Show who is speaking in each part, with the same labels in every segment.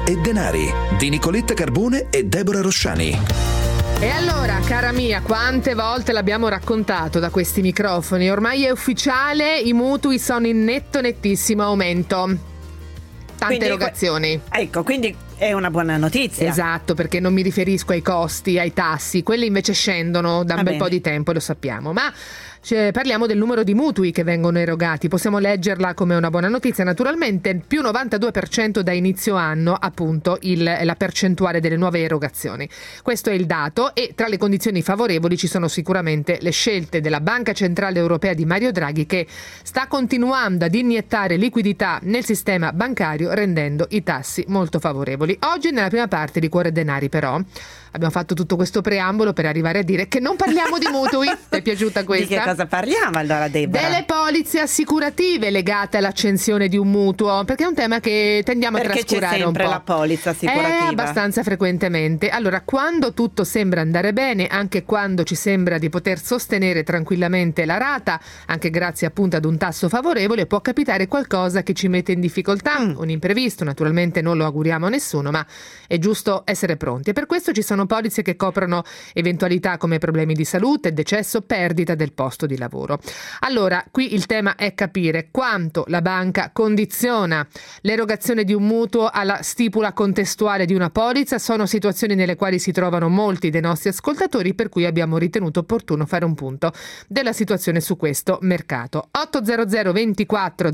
Speaker 1: e denari di Nicoletta Carbone e Deborah Rosciani.
Speaker 2: E allora, cara mia, quante volte l'abbiamo raccontato da questi microfoni? Ormai è ufficiale, i mutui sono in nettissimo aumento. Tante erogazioni.
Speaker 3: Ecco, quindi è una buona notizia.
Speaker 2: Esatto, perché non mi riferisco ai costi, ai tassi, quelli invece scendono da un bel po' di tempo, lo sappiamo, ma parliamo del numero di mutui che vengono erogati. Possiamo leggerla come una buona notizia, naturalmente più 92% da inizio anno, appunto la percentuale delle nuove erogazioni. Questo è il dato, e tra le condizioni favorevoli ci sono sicuramente le scelte della Banca Centrale Europea di Mario Draghi, che sta continuando ad iniettare liquidità nel sistema bancario, rendendo i tassi molto favorevoli. Oggi nella prima parte di Cuore e Denari, però, abbiamo fatto tutto questo preambolo per arrivare a dire che non parliamo di mutui. Ti è piaciuta questa?
Speaker 3: Di che cosa parliamo allora, Deborah?
Speaker 2: Delle polizze assicurative legate all'accensione di un mutuo, perché è un tema che tendiamo a trascurare un po'.
Speaker 3: Perché c'è sempre la polizza assicurativa?
Speaker 2: Abbastanza frequentemente. Allora, quando tutto sembra andare bene, anche quando ci sembra di poter sostenere tranquillamente la rata, anche grazie appunto ad un tasso favorevole, può capitare qualcosa che ci mette in difficoltà, un imprevisto. Naturalmente non lo auguriamo a nessuno, ma è giusto essere pronti, e per questo ci sono polizze che coprono eventualità come problemi di salute, decesso, perdita del posto di lavoro. Allora, qui il tema è capire quanto la banca condiziona l'erogazione di un mutuo alla stipula contestuale di una polizza. Sono situazioni nelle quali si trovano molti dei nostri ascoltatori, per cui abbiamo ritenuto opportuno fare un punto della situazione su questo mercato. 800 24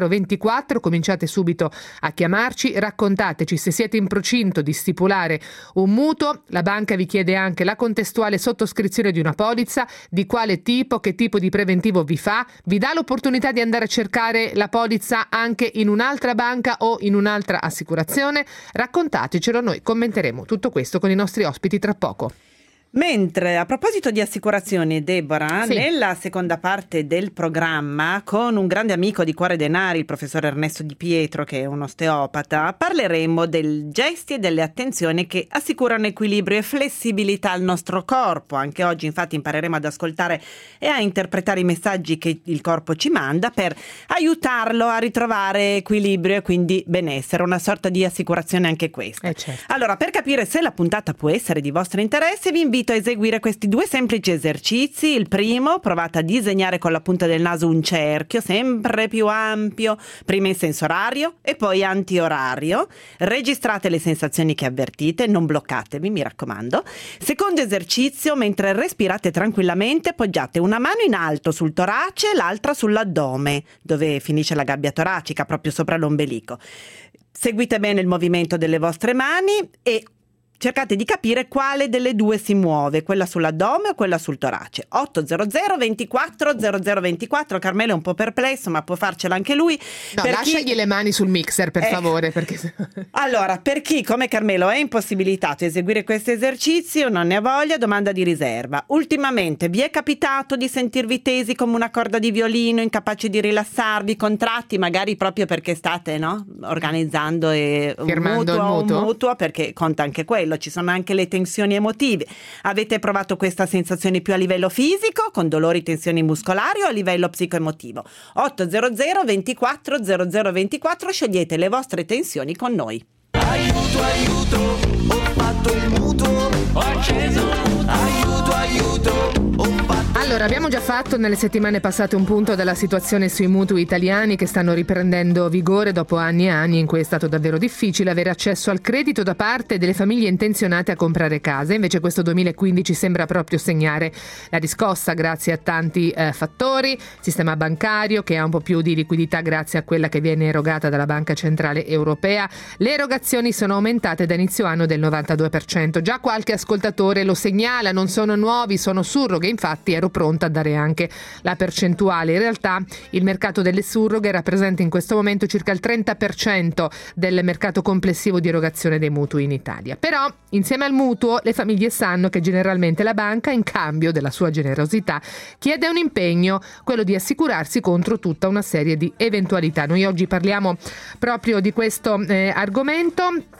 Speaker 2: 0024, cominciate subito a chiamarci, raccontateci se siete in procinto di stipulare un mutuo. La banca vi chiede anche la contestuale sottoscrizione di una polizza, di quale tipo, che tipo di preventivo vi fa, vi dà l'opportunità di andare a cercare la polizza anche in un'altra banca o in un'altra assicurazione. Raccontatecelo, noi commenteremo tutto questo con i nostri ospiti tra poco.
Speaker 3: Mentre, a proposito di assicurazioni, Deborah,
Speaker 2: sì,
Speaker 3: nella seconda parte del programma, con un grande amico di Cuore Denari, il professor Ernesto Di Pietro, che è un osteopata, parleremo dei gesti e delle attenzioni che assicurano equilibrio e flessibilità al nostro corpo. Anche oggi, infatti, impareremo ad ascoltare e a interpretare i messaggi che il corpo ci manda per aiutarlo a ritrovare equilibrio e quindi benessere. Una sorta di assicurazione anche questa.
Speaker 2: Certo.
Speaker 3: Allora, per capire se la puntata può essere di vostro interesse, vi invito a eseguire questi due semplici esercizi. Il primo: provate a disegnare con la punta del naso un cerchio sempre più ampio, prima in senso orario e poi antiorario. Registrate le sensazioni che avvertite, non bloccatevi, mi raccomando. Secondo esercizio: mentre respirate tranquillamente, poggiate una mano in alto sul torace e l'altra sull'addome, dove finisce la gabbia toracica, proprio sopra l'ombelico. Seguite bene il movimento delle vostre mani e cercate di capire quale delle due si muove, quella sull'addome o quella sul torace. 800 24 0024. Carmelo è un po' perplesso, ma può farcela anche lui.
Speaker 2: No, lasciagli le mani sul mixer, per favore. Perché...
Speaker 3: Allora, per chi come Carmelo è impossibilitato a eseguire questo esercizio, non ne ha voglia, domanda di riserva. Ultimamente vi è capitato di sentirvi tesi come una corda di violino, incapaci di rilassarvi, contratti magari proprio perché state organizzando un mutuo, perché conta anche quello. Ci sono anche le tensioni emotive. Avete provato questa sensazione più a livello fisico, con dolori, tensioni muscolari, o a livello psicoemotivo? 800 24 0024, scegliete le vostre tensioni con noi.
Speaker 4: Aiuto, ho fatto il mutuo, ho acceso il mutuo, aiuto, ho fatto.
Speaker 2: Allora, abbiamo già fatto nelle settimane passate un punto della situazione sui mutui italiani, che stanno riprendendo vigore dopo anni e anni in cui è stato davvero difficile avere accesso al credito da parte delle famiglie intenzionate a comprare case. Invece questo 2015 sembra proprio segnare la riscossa grazie a tanti fattori: sistema bancario che ha un po' più di liquidità grazie a quella che viene erogata dalla Banca Centrale Europea. Le erogazioni sono aumentate da inizio anno del 92%. Già qualche ascoltatore lo segnala: non sono nuovi, sono surroghe. Infatti ero pronta a dare anche la percentuale. In realtà il mercato delle surroghe rappresenta in questo momento circa il 30% del mercato complessivo di erogazione dei mutui in Italia. Però insieme al mutuo le famiglie sanno che generalmente la banca, in cambio della sua generosità, chiede un impegno, quello di assicurarsi contro tutta una serie di eventualità. Noi oggi parliamo proprio di questo argomento.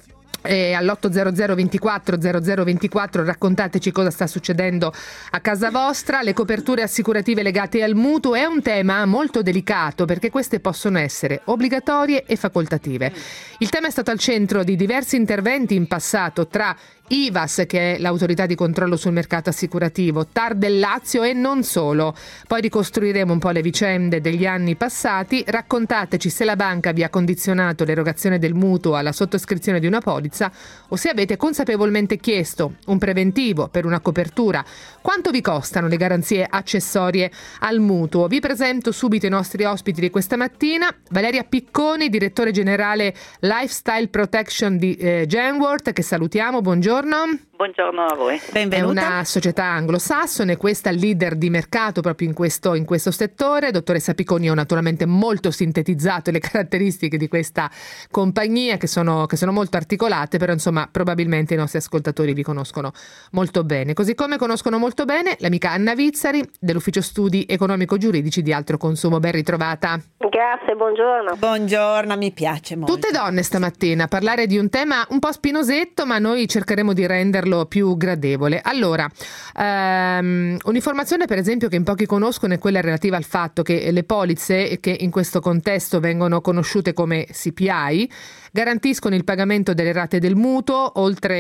Speaker 2: all'800 24 0024 raccontateci cosa sta succedendo a casa vostra. Le coperture assicurative legate al mutuo è un tema molto delicato perché queste possono essere obbligatorie e facoltative. Il tema è stato al centro di diversi interventi in passato tra IVAS, che è l'autorità di controllo sul mercato assicurativo, TAR del Lazio e non solo. Poi ricostruiremo un po' le vicende degli anni passati. Raccontateci se la banca vi ha condizionato l'erogazione del mutuo alla sottoscrizione di una polizza o se avete consapevolmente chiesto un preventivo per una copertura. Quanto vi costano le garanzie accessorie al mutuo? Vi presento subito i nostri ospiti di questa mattina. Valeria Picconi, direttore generale Lifestyle Protection di Genworth, che salutiamo. Buongiorno.
Speaker 5: Buongiorno a voi.
Speaker 3: Benvenuta.
Speaker 2: È una società anglosassone, questa leader di mercato proprio in questo settore. Dottoressa Picconi, ho naturalmente molto sintetizzato le caratteristiche di questa compagnia che sono molto articolate, però insomma probabilmente i nostri ascoltatori vi conoscono molto bene, così come conoscono molto bene l'amica Anna Vizzari dell'Ufficio Studi Economico-Giuridici di Altro Consumo. Ben ritrovata.
Speaker 5: Grazie, buongiorno.
Speaker 3: Buongiorno, mi piace molto.
Speaker 2: Tutte donne stamattina, parlare di un tema un po' spinosetto, ma noi cercheremo di renderlo più gradevole. Allora, un'informazione per esempio che in pochi conoscono è quella relativa al fatto che le polizze, che in questo contesto vengono conosciute come CPI, garantiscono il pagamento delle rate del mutuo,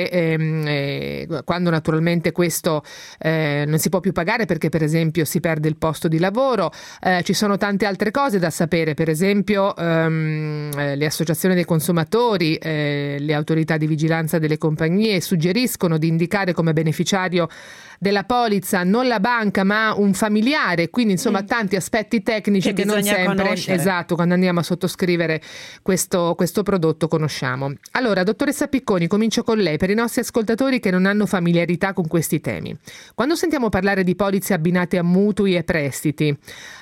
Speaker 2: oltre quando naturalmente questo non si può più pagare perché per esempio si perde il posto di lavoro. Ci sono tante altre cose da sapere, per esempio le associazioni dei consumatori, le autorità di vigilanza delle compagnie suggeriscono di indicare come beneficiario della polizza non la banca ma un familiare, quindi insomma tanti aspetti tecnici che non sempre, esatto, quando andiamo a sottoscrivere questo prodotto conosciamo. Allora, dottoressa Picconi, comincio con lei per i nostri ascoltatori che non hanno familiarità con questi temi. Quando sentiamo parlare di polizze abbinate a mutui e prestiti,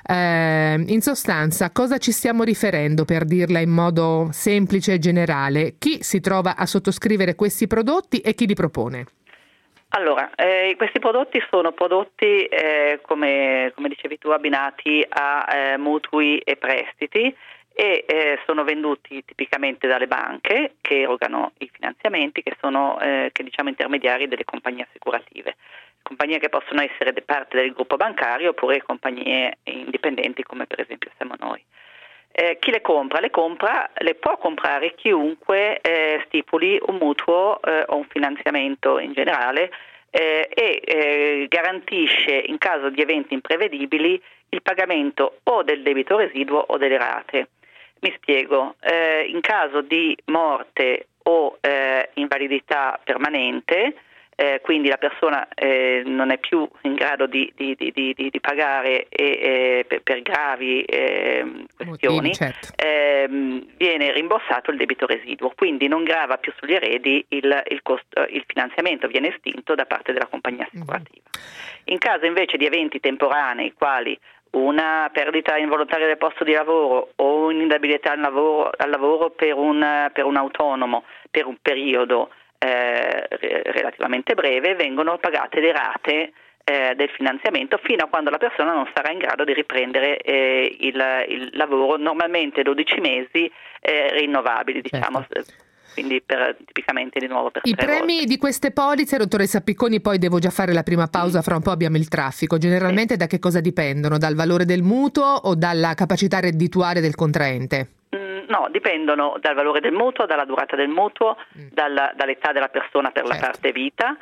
Speaker 2: in sostanza cosa ci stiamo riferendo, per dirla in modo semplice e generale? Chi si trova a sottoscrivere questi prodotti e chi li propone?
Speaker 5: Allora, questi prodotti sono prodotti, come dicevi tu, abbinati a mutui e prestiti e sono venduti tipicamente dalle banche che erogano i finanziamenti, che sono intermediari delle compagnie assicurative. Compagnie che possono essere parte del gruppo bancario oppure compagnie indipendenti come per esempio siamo noi. Chi le compra? Le può comprare chiunque stipuli un mutuo o un finanziamento in generale e garantisce in caso di eventi imprevedibili il pagamento o del debito residuo o delle rate. Mi spiego, in caso di morte o invalidità permanente, quindi la persona non è più in grado di pagare per gravi questioni,
Speaker 2: motivi, certo.
Speaker 5: Viene rimborsato il debito residuo, quindi non grava più sugli eredi il finanziamento, viene estinto da parte della compagnia assicurativa. In caso invece di eventi temporanei quali una perdita involontaria del posto di lavoro o un'inabilità al lavoro per un autonomo per un periodo relativamente breve, vengono pagate le rate del finanziamento fino a quando la persona non sarà in grado di riprendere il lavoro, normalmente 12 mesi rinnovabili, diciamo. Certo. Quindi tipicamente di nuovo per
Speaker 2: i
Speaker 5: 3
Speaker 2: premi
Speaker 5: volte.
Speaker 2: di queste polizze, dottoressa Picconi, poi devo già fare la prima pausa, fra un po' abbiamo il traffico. Generalmente da che cosa dipendono? Dal valore del mutuo o dalla capacità reddituale del contraente?
Speaker 5: No, dipendono dal valore del mutuo, dalla durata del mutuo, dall'età della persona per la parte vita.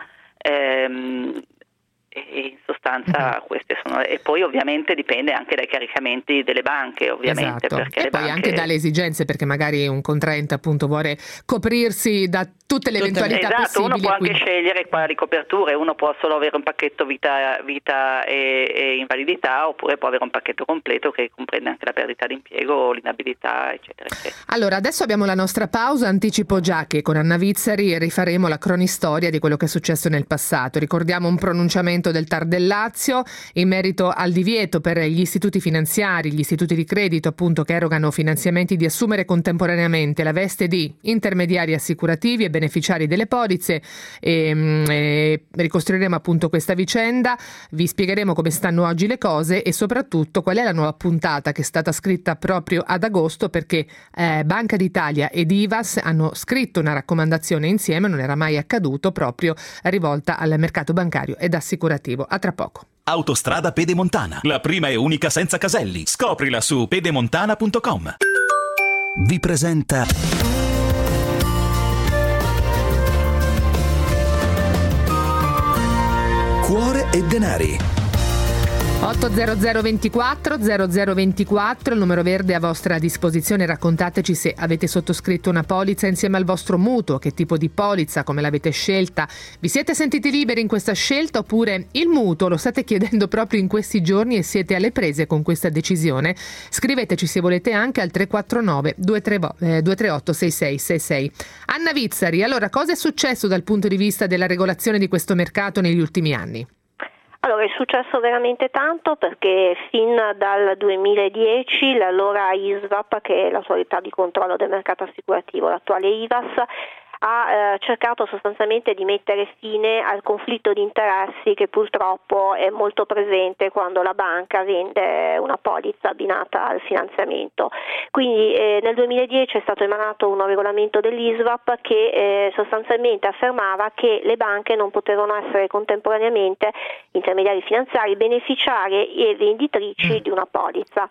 Speaker 5: E in sostanza queste sono, e poi ovviamente dipende anche dai caricamenti delle banche, ovviamente,
Speaker 2: esatto.
Speaker 5: Perché
Speaker 2: e
Speaker 5: le
Speaker 2: poi
Speaker 5: banche...
Speaker 2: anche dalle esigenze, perché magari un contraente appunto vuole coprirsi da tutte le eventualità possibili.
Speaker 5: Uno può anche scegliere quali coperture, uno può solo avere un pacchetto vita e invalidità, oppure può avere un pacchetto completo che comprende anche la perdita d'impiego, l'inabilità, eccetera, eccetera.
Speaker 2: Allora, adesso abbiamo la nostra pausa, anticipo già che con Anna Vizzari rifaremo la cronistoria di quello che è successo nel passato. Ricordiamo un pronunciamento pronunciamento del TAR del Lazio in merito al divieto per gli istituti finanziari, gli istituti di credito appunto che erogano finanziamenti, di assumere contemporaneamente la veste di intermediari assicurativi e beneficiari delle polizze. Ricostruiremo appunto questa vicenda, vi spiegheremo come stanno oggi le cose e soprattutto qual è la nuova puntata che è stata scritta proprio ad agosto, perché Banca d'Italia ed IVAS hanno scritto una raccomandazione insieme, non era mai accaduto, proprio rivolta al mercato bancario ed assicurativo. A tra poco.
Speaker 1: Autostrada Pedemontana, la prima e unica senza caselli. Scoprila su pedemontana.com. Vi presenta Cuore e Denari.
Speaker 2: 80024 0024, il numero verde a vostra disposizione. Raccontateci se avete sottoscritto una polizza insieme al vostro mutuo, che tipo di polizza, come l'avete scelta, vi siete sentiti liberi in questa scelta oppure il mutuo lo state chiedendo proprio in questi giorni e siete alle prese con questa decisione? Scriveteci se volete anche al 349 238 6666. Anna Vizzari, allora cosa è successo dal punto di vista della regolazione di questo mercato negli ultimi anni?
Speaker 6: Allora, è successo veramente tanto perché fin dal 2010 l'allora ISVAP, che è l'autorità di controllo del mercato assicurativo, l'attuale IVAS, ha cercato sostanzialmente di mettere fine al conflitto di interessi che purtroppo è molto presente quando la banca vende una polizza abbinata al finanziamento. Quindi nel 2010 è stato emanato un regolamento dell'ISVAP che sostanzialmente affermava che le banche non potevano essere contemporaneamente intermediari finanziari, beneficiarie e venditrici di una polizza.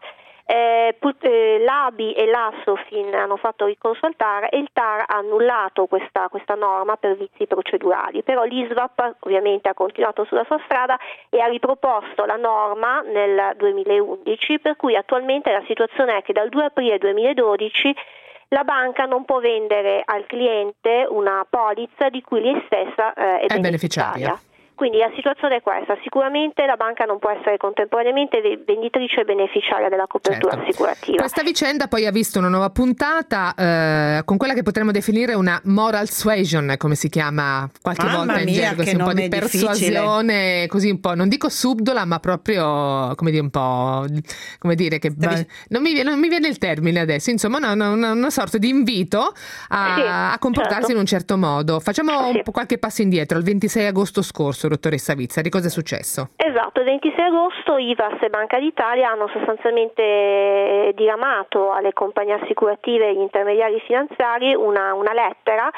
Speaker 6: L'ABI e l'Assofin hanno fatto ricorso al TAR e il TAR ha annullato questa norma per vizi procedurali, però l'ISVAP ovviamente ha continuato sulla sua strada e ha riproposto la norma nel 2011, per cui attualmente la situazione è che dal 2 aprile 2012 la banca non può vendere al cliente una polizza di cui lei stessa è beneficiaria. Quindi la situazione è questa: sicuramente la banca non può essere contemporaneamente venditrice e beneficiaria della copertura assicurativa.
Speaker 2: Questa vicenda poi ha visto una nuova puntata con quella che potremmo definire una moral suasion, come si chiama qualche volta in gergo, un po' di persuasione, così un po', non dico subdola, ma proprio come dire un po', come dire che non mi viene il termine adesso, insomma una sorta di invito a comportarsi in un certo modo. Facciamo qualche passo indietro, al 26 agosto scorso, dottoressa Vizzari, cosa è successo?
Speaker 6: Esatto, il 26 agosto IVAS e Banca d'Italia hanno sostanzialmente diramato alle compagnie assicurative e agli intermediari finanziari una lettera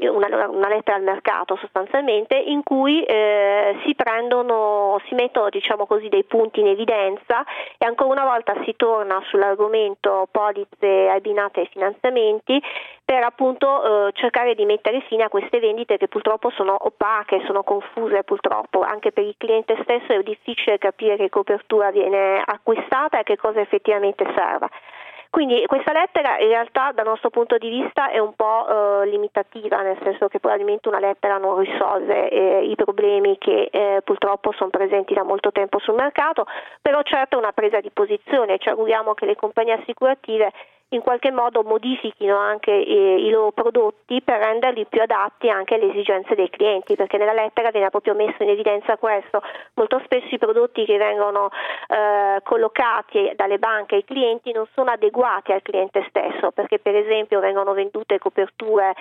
Speaker 6: al mercato sostanzialmente, in cui si mettono diciamo così dei punti in evidenza e ancora una volta si torna sull'argomento polizze abbinate ai finanziamenti per appunto cercare di mettere fine a queste vendite che purtroppo sono opache, sono confuse purtroppo, anche per il cliente stesso è difficile capire che copertura viene acquistata e che cosa effettivamente serva. Quindi questa lettera in realtà dal nostro punto di vista è un po' limitativa, nel senso che probabilmente una lettera non risolve i problemi che purtroppo sono presenti da molto tempo sul mercato, però certo è una presa di posizione, ci auguriamo che le compagnie assicurative in qualche modo modifichino anche i loro prodotti per renderli più adatti anche alle esigenze dei clienti, perché nella lettera viene proprio messo in evidenza questo. Molto spesso i prodotti che vengono collocati dalle banche ai clienti non sono adeguati al cliente stesso, perché per esempio vengono vendute coperture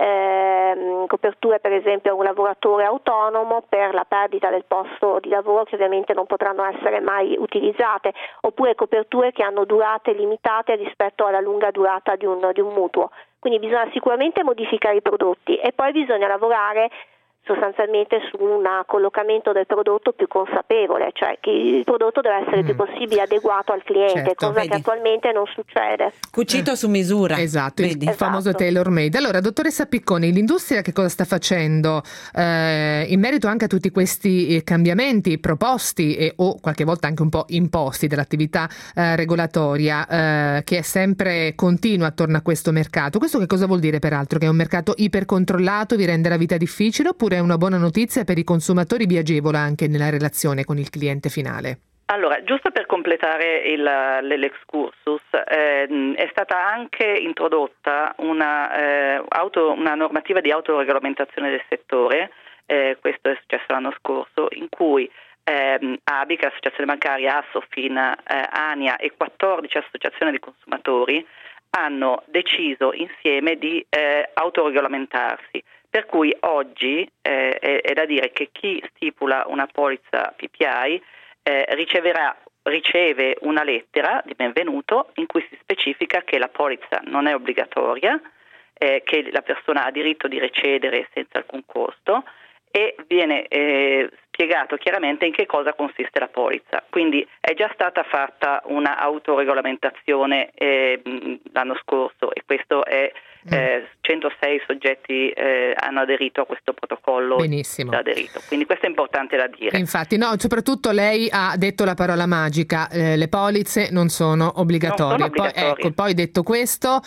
Speaker 6: per esempio a un lavoratore autonomo per la perdita del posto di lavoro che ovviamente non potranno essere mai utilizzate, oppure coperture che hanno durate limitate rispetto alla lunga durata di un mutuo. Quindi bisogna sicuramente modificare i prodotti e poi bisogna lavorare sostanzialmente su un collocamento del prodotto più consapevole, cioè che il prodotto deve essere il più possibile adeguato al cliente, cosa che attualmente non succede.
Speaker 3: Cucito su misura.
Speaker 2: Esatto, il famoso tailor made. Allora, dottoressa Picconi, l'industria che cosa sta facendo in merito anche a tutti questi cambiamenti proposti o qualche volta anche un po' imposti dall'attività regolatoria che è sempre continua attorno a questo mercato? Questo che cosa vuol dire peraltro? Che è un mercato ipercontrollato, vi rende la vita difficile, oppure è una buona notizia per i consumatori, vi agevola anche nella relazione con il cliente finale?
Speaker 5: Allora, giusto per completare l'excursus, è stata anche introdotta una normativa di autoregolamentazione del settore questo è successo l'anno scorso, in cui ABIC, l'Associazione Bancaria, Assofin, ANIA e 14 associazioni di consumatori hanno deciso insieme di autoregolamentarsi, per cui oggi è da dire che chi stipula una polizza PPI riceve una lettera di benvenuto in cui si specifica che la polizza non è obbligatoria, che la persona ha diritto di recedere senza alcun costo, e viene spiegato chiaramente in che cosa consiste la polizza. Quindi è già stata fatta una autoregolamentazione l'anno scorso, e questo è 106 soggetti hanno aderito a questo protocollo.
Speaker 2: Benissimo.
Speaker 5: Aderito. Quindi questo è importante da dire.
Speaker 2: Infatti, no, soprattutto lei ha detto la parola magica, le polizze non sono obbligatorie. Poi detto questo,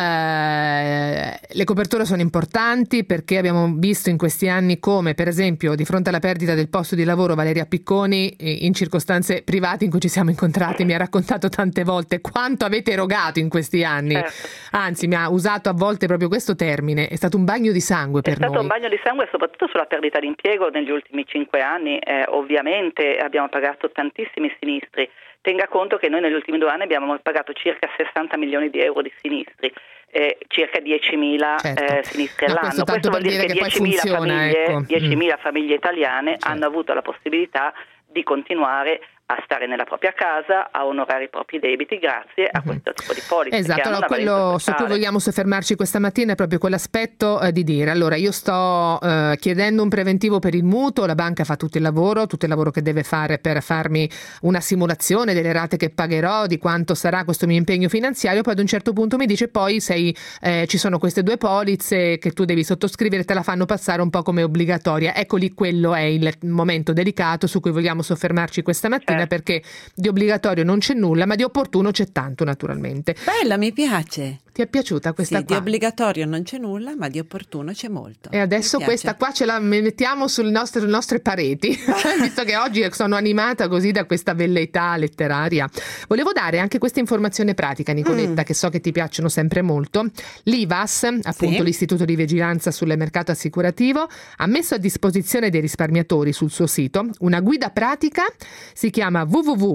Speaker 2: le coperture sono importanti, perché abbiamo visto in questi anni come, per esempio, di fronte alla perdita del posto di lavoro, Valeria Picconi, in circostanze private in cui ci siamo incontrati, mi ha raccontato tante volte quanto avete erogato in questi anni. Anzi, mi ha usato a volte proprio questo termine, è stato un bagno di sangue per noi.
Speaker 5: È stato un bagno di sangue, soprattutto sulla perdita di impiego negli ultimi 5 anni. Ovviamente abbiamo pagato tantissimi sinistri. Tenga conto che noi negli ultimi 2 anni abbiamo pagato circa 60 milioni di euro di sinistri, circa 10.000 sinistri all'anno. Questo vuol dire che 10.000 famiglie italiane hanno avuto la possibilità di continuare a stare nella propria casa, a onorare i propri debiti grazie a questo tipo di polizze.
Speaker 2: Esatto, allora quello su cui vogliamo soffermarci questa mattina è proprio quell'aspetto di dire: allora io sto chiedendo un preventivo per il mutuo, la banca fa tutto il lavoro che deve fare per farmi una simulazione delle rate che pagherò, di quanto sarà questo mio impegno finanziario, poi ad un certo punto mi dice poi ci sono queste 2 polizze che tu devi sottoscrivere, te la fanno passare un po' come obbligatoria. Ecco lì, quello è il momento delicato su cui vogliamo soffermarci questa mattina, perché di obbligatorio non c'è nulla, ma di opportuno c'è tanto, naturalmente.
Speaker 3: Bella, mi piace.
Speaker 2: Ti è piaciuta questa qua?
Speaker 3: Di obbligatorio non c'è nulla, ma di opportuno c'è molto.
Speaker 2: E adesso questa qua ce la mettiamo sulle nostre pareti, visto che oggi sono animata così da questa velleità letteraria. Volevo dare anche questa informazione pratica, Nicoletta, che so che ti piacciono sempre molto. L'IVAS, appunto l'Istituto di Vigilanza sul Mercato Assicurativo, ha messo a disposizione dei risparmiatori sul suo sito una guida pratica, si chiama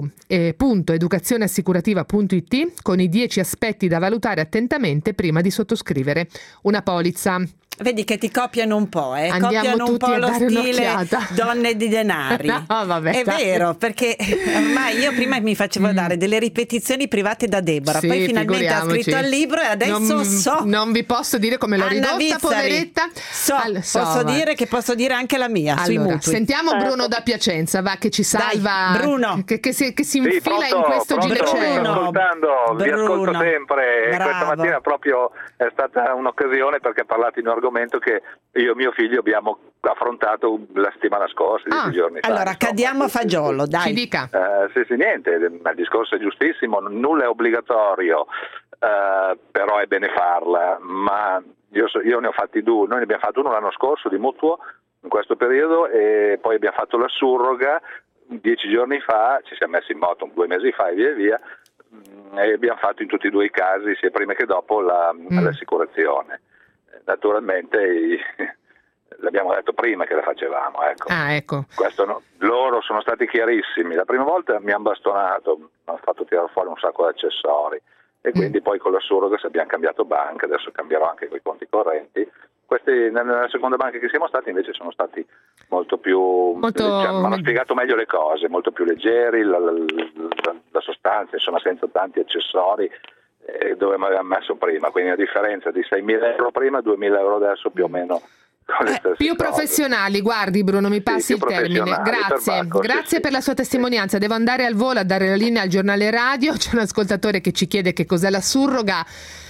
Speaker 2: www.educazioneassicurativa.it, con i 10 aspetti da valutare attentamente prima di sottoscrivere una polizza.
Speaker 3: Vedi che ti copiano un po',
Speaker 2: Andiamo
Speaker 3: copiano un po' lo stile
Speaker 2: un'occhiata.
Speaker 3: Donne di denari.
Speaker 2: No, vabbè,
Speaker 3: è vero, perché ormai io prima mi facevo dare delle ripetizioni private da Deborah, poi finalmente ha scritto il libro e adesso
Speaker 2: non vi posso dire come l'ho
Speaker 3: Anna
Speaker 2: ridotta,
Speaker 3: Vizzari. Poveretta. Posso dire che posso dire anche la mia sui mutui.
Speaker 2: Sentiamo Bruno da Piacenza, va, che ci salva.
Speaker 3: Dai, Bruno
Speaker 2: che si infila in questo gineceo.
Speaker 7: Vi ascolto sempre.
Speaker 3: Bravo.
Speaker 7: Questa mattina proprio è stata un'occasione, perché parlate di un argomento che io e mio figlio abbiamo affrontato la settimana scorsa, 10 giorni fa.
Speaker 3: Allora, cadiamo a fagiolo, dai.
Speaker 2: Ci dica.
Speaker 7: Sì, niente, il discorso è giustissimo, nulla è obbligatorio, però è bene farla, ma io ne ho fatti 2, noi ne abbiamo fatto uno l'anno scorso di mutuo in questo periodo, e poi abbiamo fatto la surroga 10 giorni fa, ci siamo messi in moto 2 mesi fa e via, e abbiamo fatto in tutti e 2 i casi, sia prima che dopo, l'assicurazione. Naturalmente l'abbiamo detto prima che la facevamo, ecco.
Speaker 2: Ecco.
Speaker 7: Questo loro sono stati chiarissimi. La prima volta mi hanno bastonato, mi hanno fatto tirare fuori un sacco di accessori, e quindi poi con la surroga abbiamo cambiato banca, adesso cambierò anche con i conti correnti. Questi nella seconda banca che siamo stati invece sono stati molto più hanno spiegato meglio le cose, molto più leggeri, la sostanza, insomma, senza tanti accessori, dove mi avevamo messo prima, quindi a differenza di 6.000 euro prima, 2.000 euro adesso più o meno.
Speaker 2: Più professionali, guardi Bruno, mi passi il termine. Grazie per la sua testimonianza. Devo andare al volo a dare la linea al giornale radio. C'è un ascoltatore che ci chiede che cos'è la surroga,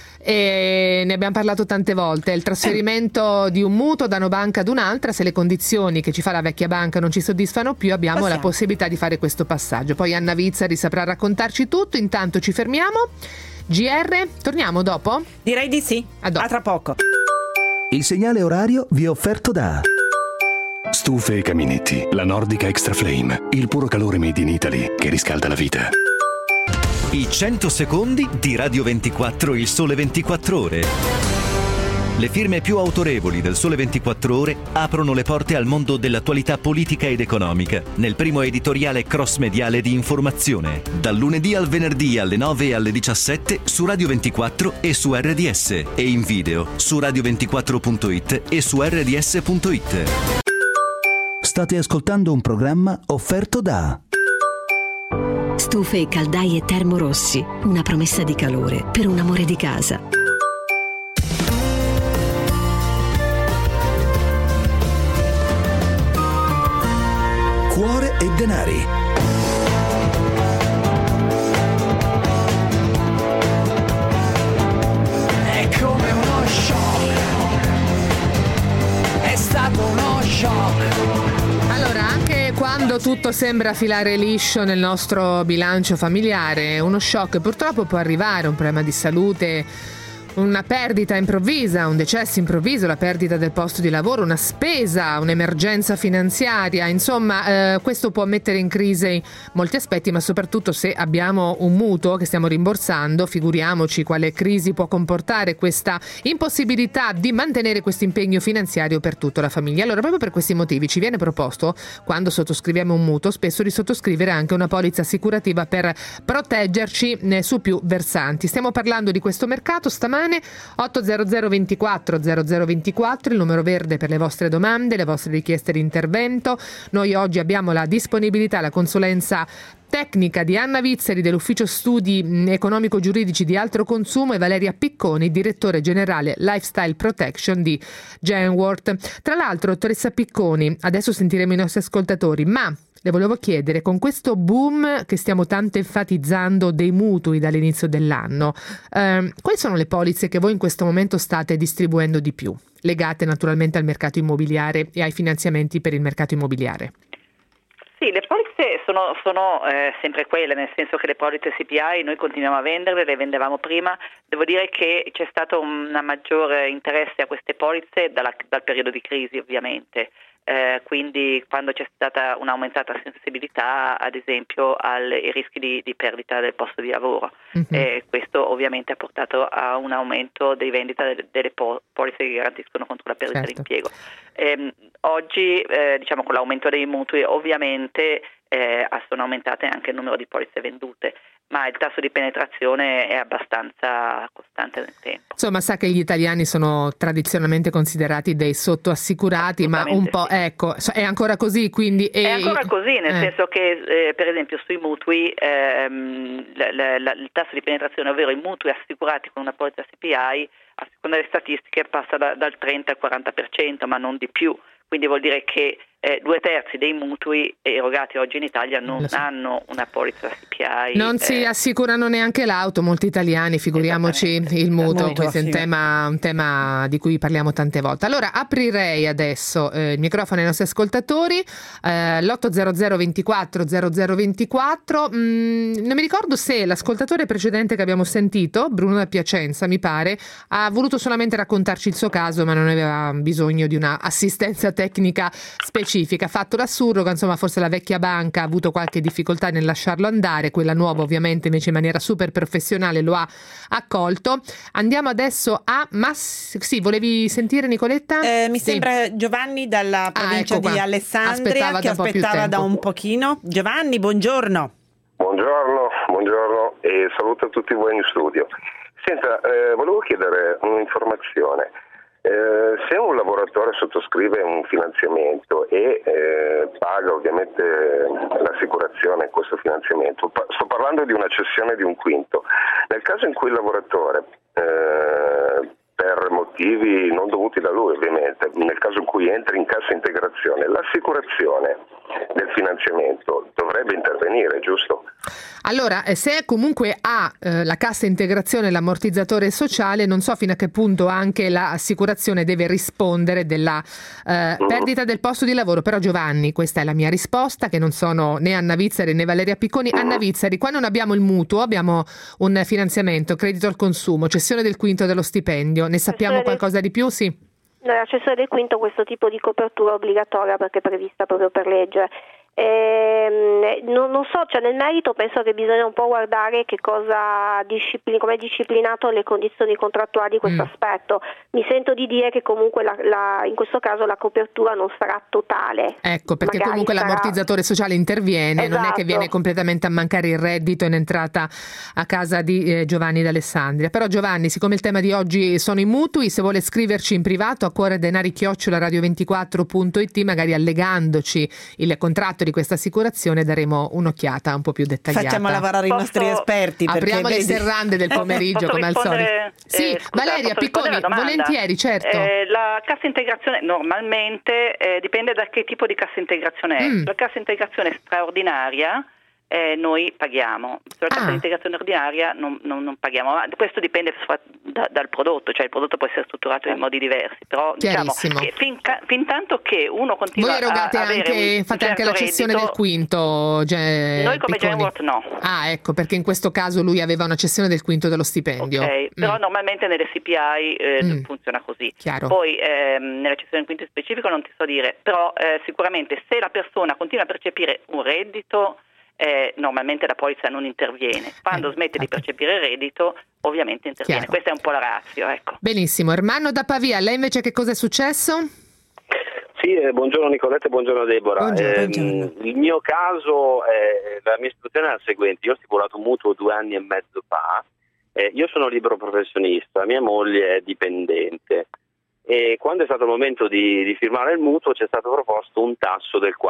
Speaker 2: e ne abbiamo parlato tante volte. È il trasferimento di un mutuo da una banca ad un'altra. Se le condizioni che ci fa la vecchia banca non ci soddisfano più, abbiamo la possibilità di fare questo passaggio. Poi Anna Vizzari saprà raccontarci tutto. Intanto ci fermiamo. GR, torniamo dopo?
Speaker 3: Direi di sì. A tra poco.
Speaker 1: Il segnale orario vi è offerto da Stufe e Caminetti, la Nordica Extra Flame, il puro calore made in Italy che riscalda la vita. I 100 secondi di Radio 24, il sole 24 ore.
Speaker 8: Le firme più autorevoli del Sole 24 Ore aprono le porte al mondo dell'attualità politica ed economica nel primo editoriale cross-mediale di informazione, dal lunedì al venerdì alle 9 e alle 17 su Radio 24 e su RDS e in video su radio24.it e su rds.it.
Speaker 1: State ascoltando un programma offerto da
Speaker 9: Stufe e caldaie Termorossi, una promessa di calore per un amore di casa.
Speaker 1: Cuore e denari.
Speaker 4: È come uno shock, è stato uno shock.
Speaker 2: Allora, anche quando tutto sembra filare liscio nel nostro bilancio familiare, uno shock purtroppo può arrivare, un problema di salute, una perdita improvvisa, un decesso improvviso, la perdita del posto di lavoro, una spesa, un'emergenza finanziaria, insomma questo può mettere in crisi molti aspetti, ma soprattutto se abbiamo un mutuo che stiamo rimborsando, figuriamoci quale crisi può comportare questa impossibilità di mantenere questo impegno finanziario per tutta la famiglia. Allora, proprio per questi motivi ci viene proposto, quando sottoscriviamo un mutuo, spesso di sottoscrivere anche una polizza assicurativa per proteggerci su più versanti. Stiamo parlando di questo mercato stamane. 800 24 0024, il numero verde per le vostre domande, le vostre richieste di intervento. Noi oggi abbiamo la disponibilità, la consulenza tecnica di Anna Vizzeri dell'Ufficio Studi Economico-Giuridici di Altro Consumo e Valeria Picconi, direttore generale Lifestyle Protection di Genworth. Tra l'altro, dottoressa Picconi, adesso sentiremo i nostri ascoltatori, ma le volevo chiedere, con questo boom che stiamo tanto enfatizzando dei mutui dall'inizio dell'anno, quali sono le polizze che voi in questo momento state distribuendo di più, legate naturalmente al mercato immobiliare e ai finanziamenti per il mercato immobiliare?
Speaker 5: Sì, le polizze sono sempre quelle, nel senso che le polizze CPI noi continuiamo a venderle, le vendevamo prima. Devo dire che c'è stato un maggiore interesse a queste polizze dal periodo di crisi, ovviamente. Quindi quando c'è stata un'aumentata sensibilità, ad esempio, ai rischi di perdita del posto di lavoro. Questo ovviamente ha portato a un aumento di vendita delle polizze che garantiscono contro la perdita dell'impiego. Oggi, diciamo, con l'aumento dei mutui, ovviamente sono aumentate anche il numero di polizze vendute, ma il tasso di penetrazione è abbastanza costante nel tempo.
Speaker 2: Insomma, sa che gli italiani sono tradizionalmente considerati dei sottoassicurati, ma un po', ecco, è ancora così, quindi... È
Speaker 5: ancora così, nel senso che, per esempio, sui mutui, il tasso di penetrazione, ovvero i mutui assicurati con una polizza CPI, a seconda delle statistiche, passa dal 30 al 40%, ma non di più. Quindi vuol dire che 2/3 dei mutui erogati oggi in Italia non hanno una polizza CPI.
Speaker 2: Non si assicurano neanche l'auto, molti italiani, figuriamoci il mutuo. Questo è un tema di cui parliamo tante volte. Allora aprirei adesso il microfono ai nostri ascoltatori, l'800 24 0024. Non mi ricordo se l'ascoltatore precedente che abbiamo sentito, Bruno da Piacenza mi pare, ha voluto solamente raccontarci il suo caso, ma non aveva bisogno di una assistenza tecnica specifica. Ha fatto la surroga, insomma, forse la vecchia banca ha avuto qualche difficoltà nel lasciarlo andare, quella nuova ovviamente invece in maniera super professionale lo ha accolto. Andiamo adesso a sì, volevi sentire Nicoletta?
Speaker 3: Mi sembra Giovanni dalla provincia di Alessandria che aspettava da un pochino. Giovanni, buongiorno.
Speaker 10: Buongiorno e saluto a tutti voi in studio. Senta, volevo chiedere un'informazione. Se un lavoratore sottoscrive un finanziamento e paga ovviamente l'assicurazione in questo finanziamento, sto parlando di una cessione di un quinto, nel caso in cui il lavoratore per motivi non dovuti da lui ovviamente, nel caso in cui entri in cassa integrazione, l'assicurazione del finanziamento dovrebbe intervenire, giusto?
Speaker 2: Allora, se comunque ha la cassa integrazione e l'ammortizzatore sociale, non so fino a che punto anche l'assicurazione deve rispondere della perdita del posto di lavoro. Però Giovanni, questa è la mia risposta, che non sono né Anna Vizzeri né Valeria Picconi. Anna Vizzeri, quando non abbiamo il mutuo, abbiamo un finanziamento, credito al consumo, cessione del quinto dello stipendio, ne sappiamo qualcosa di più? Sì.
Speaker 6: Nella cessione del quinto questo tipo di copertura obbligatoria perché è prevista proprio per legge. Non so, cioè nel merito penso che bisogna un po' guardare che cosa come è disciplinato le condizioni contrattuali questo aspetto. Mi sento di dire che comunque in questo caso la copertura non sarà totale.
Speaker 2: Ecco, perché magari comunque l'ammortizzatore sociale interviene, non è che viene completamente a mancare il reddito in entrata a casa di Giovanni d'Alessandria. Però Giovanni, siccome il tema di oggi sono i mutui, se vuole scriverci in privato a cuoredenari@radio24.it, magari allegandoci il contratto di questa assicurazione, daremo un'occhiata un po' più dettagliata.
Speaker 3: Facciamo lavorare i nostri esperti.
Speaker 2: Apriamo le serrande del pomeriggio come al solito. Sì, Valeria Picconi, volentieri, certo.
Speaker 5: La cassa integrazione normalmente dipende da che tipo di cassa integrazione è. La cassa integrazione straordinaria noi paghiamo, sulla cassa di integrazione ordinaria non paghiamo, ma questo dipende dal prodotto, cioè il prodotto può essere strutturato in modi diversi, però diciamo che fin tanto che uno continua
Speaker 2: voi erogate
Speaker 5: a avere
Speaker 2: fate anche la cessione
Speaker 5: reddito,
Speaker 2: del quinto,
Speaker 5: noi come Genworth no.
Speaker 2: Ecco, perché in questo caso lui aveva una cessione del quinto dello stipendio.
Speaker 5: Però normalmente nelle CPI funziona così.
Speaker 2: Chiaro.
Speaker 5: Poi nella cessione del quinto specifico non ti so dire, però sicuramente se la persona continua a percepire un reddito, normalmente la polizza non interviene. Quando smette di percepire il reddito, ovviamente interviene.
Speaker 2: Chiaro.
Speaker 5: Questa è un po' la ratio, ecco.
Speaker 2: Benissimo. Ermanno da Pavia, lei invece che cosa è successo?
Speaker 11: Sì, buongiorno Nicoletta e buongiorno Deborah.
Speaker 3: Buongiorno.
Speaker 11: Il mio caso, la mia situazione è la seguente: io ho stipulato un mutuo 2 anni e mezzo fa, io sono libero professionista, mia moglie è dipendente. E quando è stato il momento di firmare il mutuo c'è stato proposto un tasso del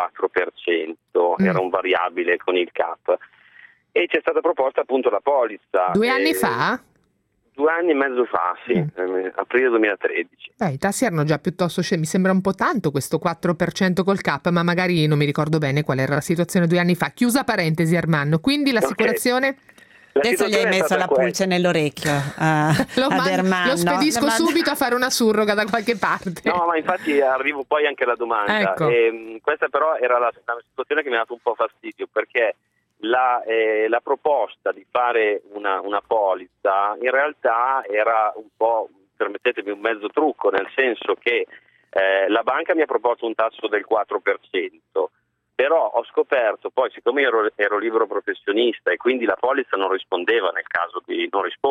Speaker 11: 4%, era un variabile con il CAP, e c'è stata proposta appunto la polizza.
Speaker 2: 2 anni fa?
Speaker 11: 2 anni e mezzo fa, sì, aprile 2013.
Speaker 2: I tassi erano già piuttosto scesi, mi sembra un po' tanto questo 4% col CAP, ma magari non mi ricordo bene qual era la situazione 2 anni fa. Chiusa parentesi, Ermanno, quindi l'assicurazione...
Speaker 3: Adesso gli hai messo la pulce nell'orecchio ad Ermanno.
Speaker 2: Lo spedisco subito a fare una surroga da qualche parte.
Speaker 11: No, ma infatti arrivo poi anche alla domanda.
Speaker 2: Ecco.
Speaker 11: Questa però era la situazione che mi ha dato un po' fastidio, perché la proposta di fare una polizza in realtà era un po', permettetemi, un mezzo trucco, nel senso che la banca mi ha proposto un tasso del 4%. Però ho scoperto poi, siccome ero libero professionista e quindi la polizza non risponde nel caso di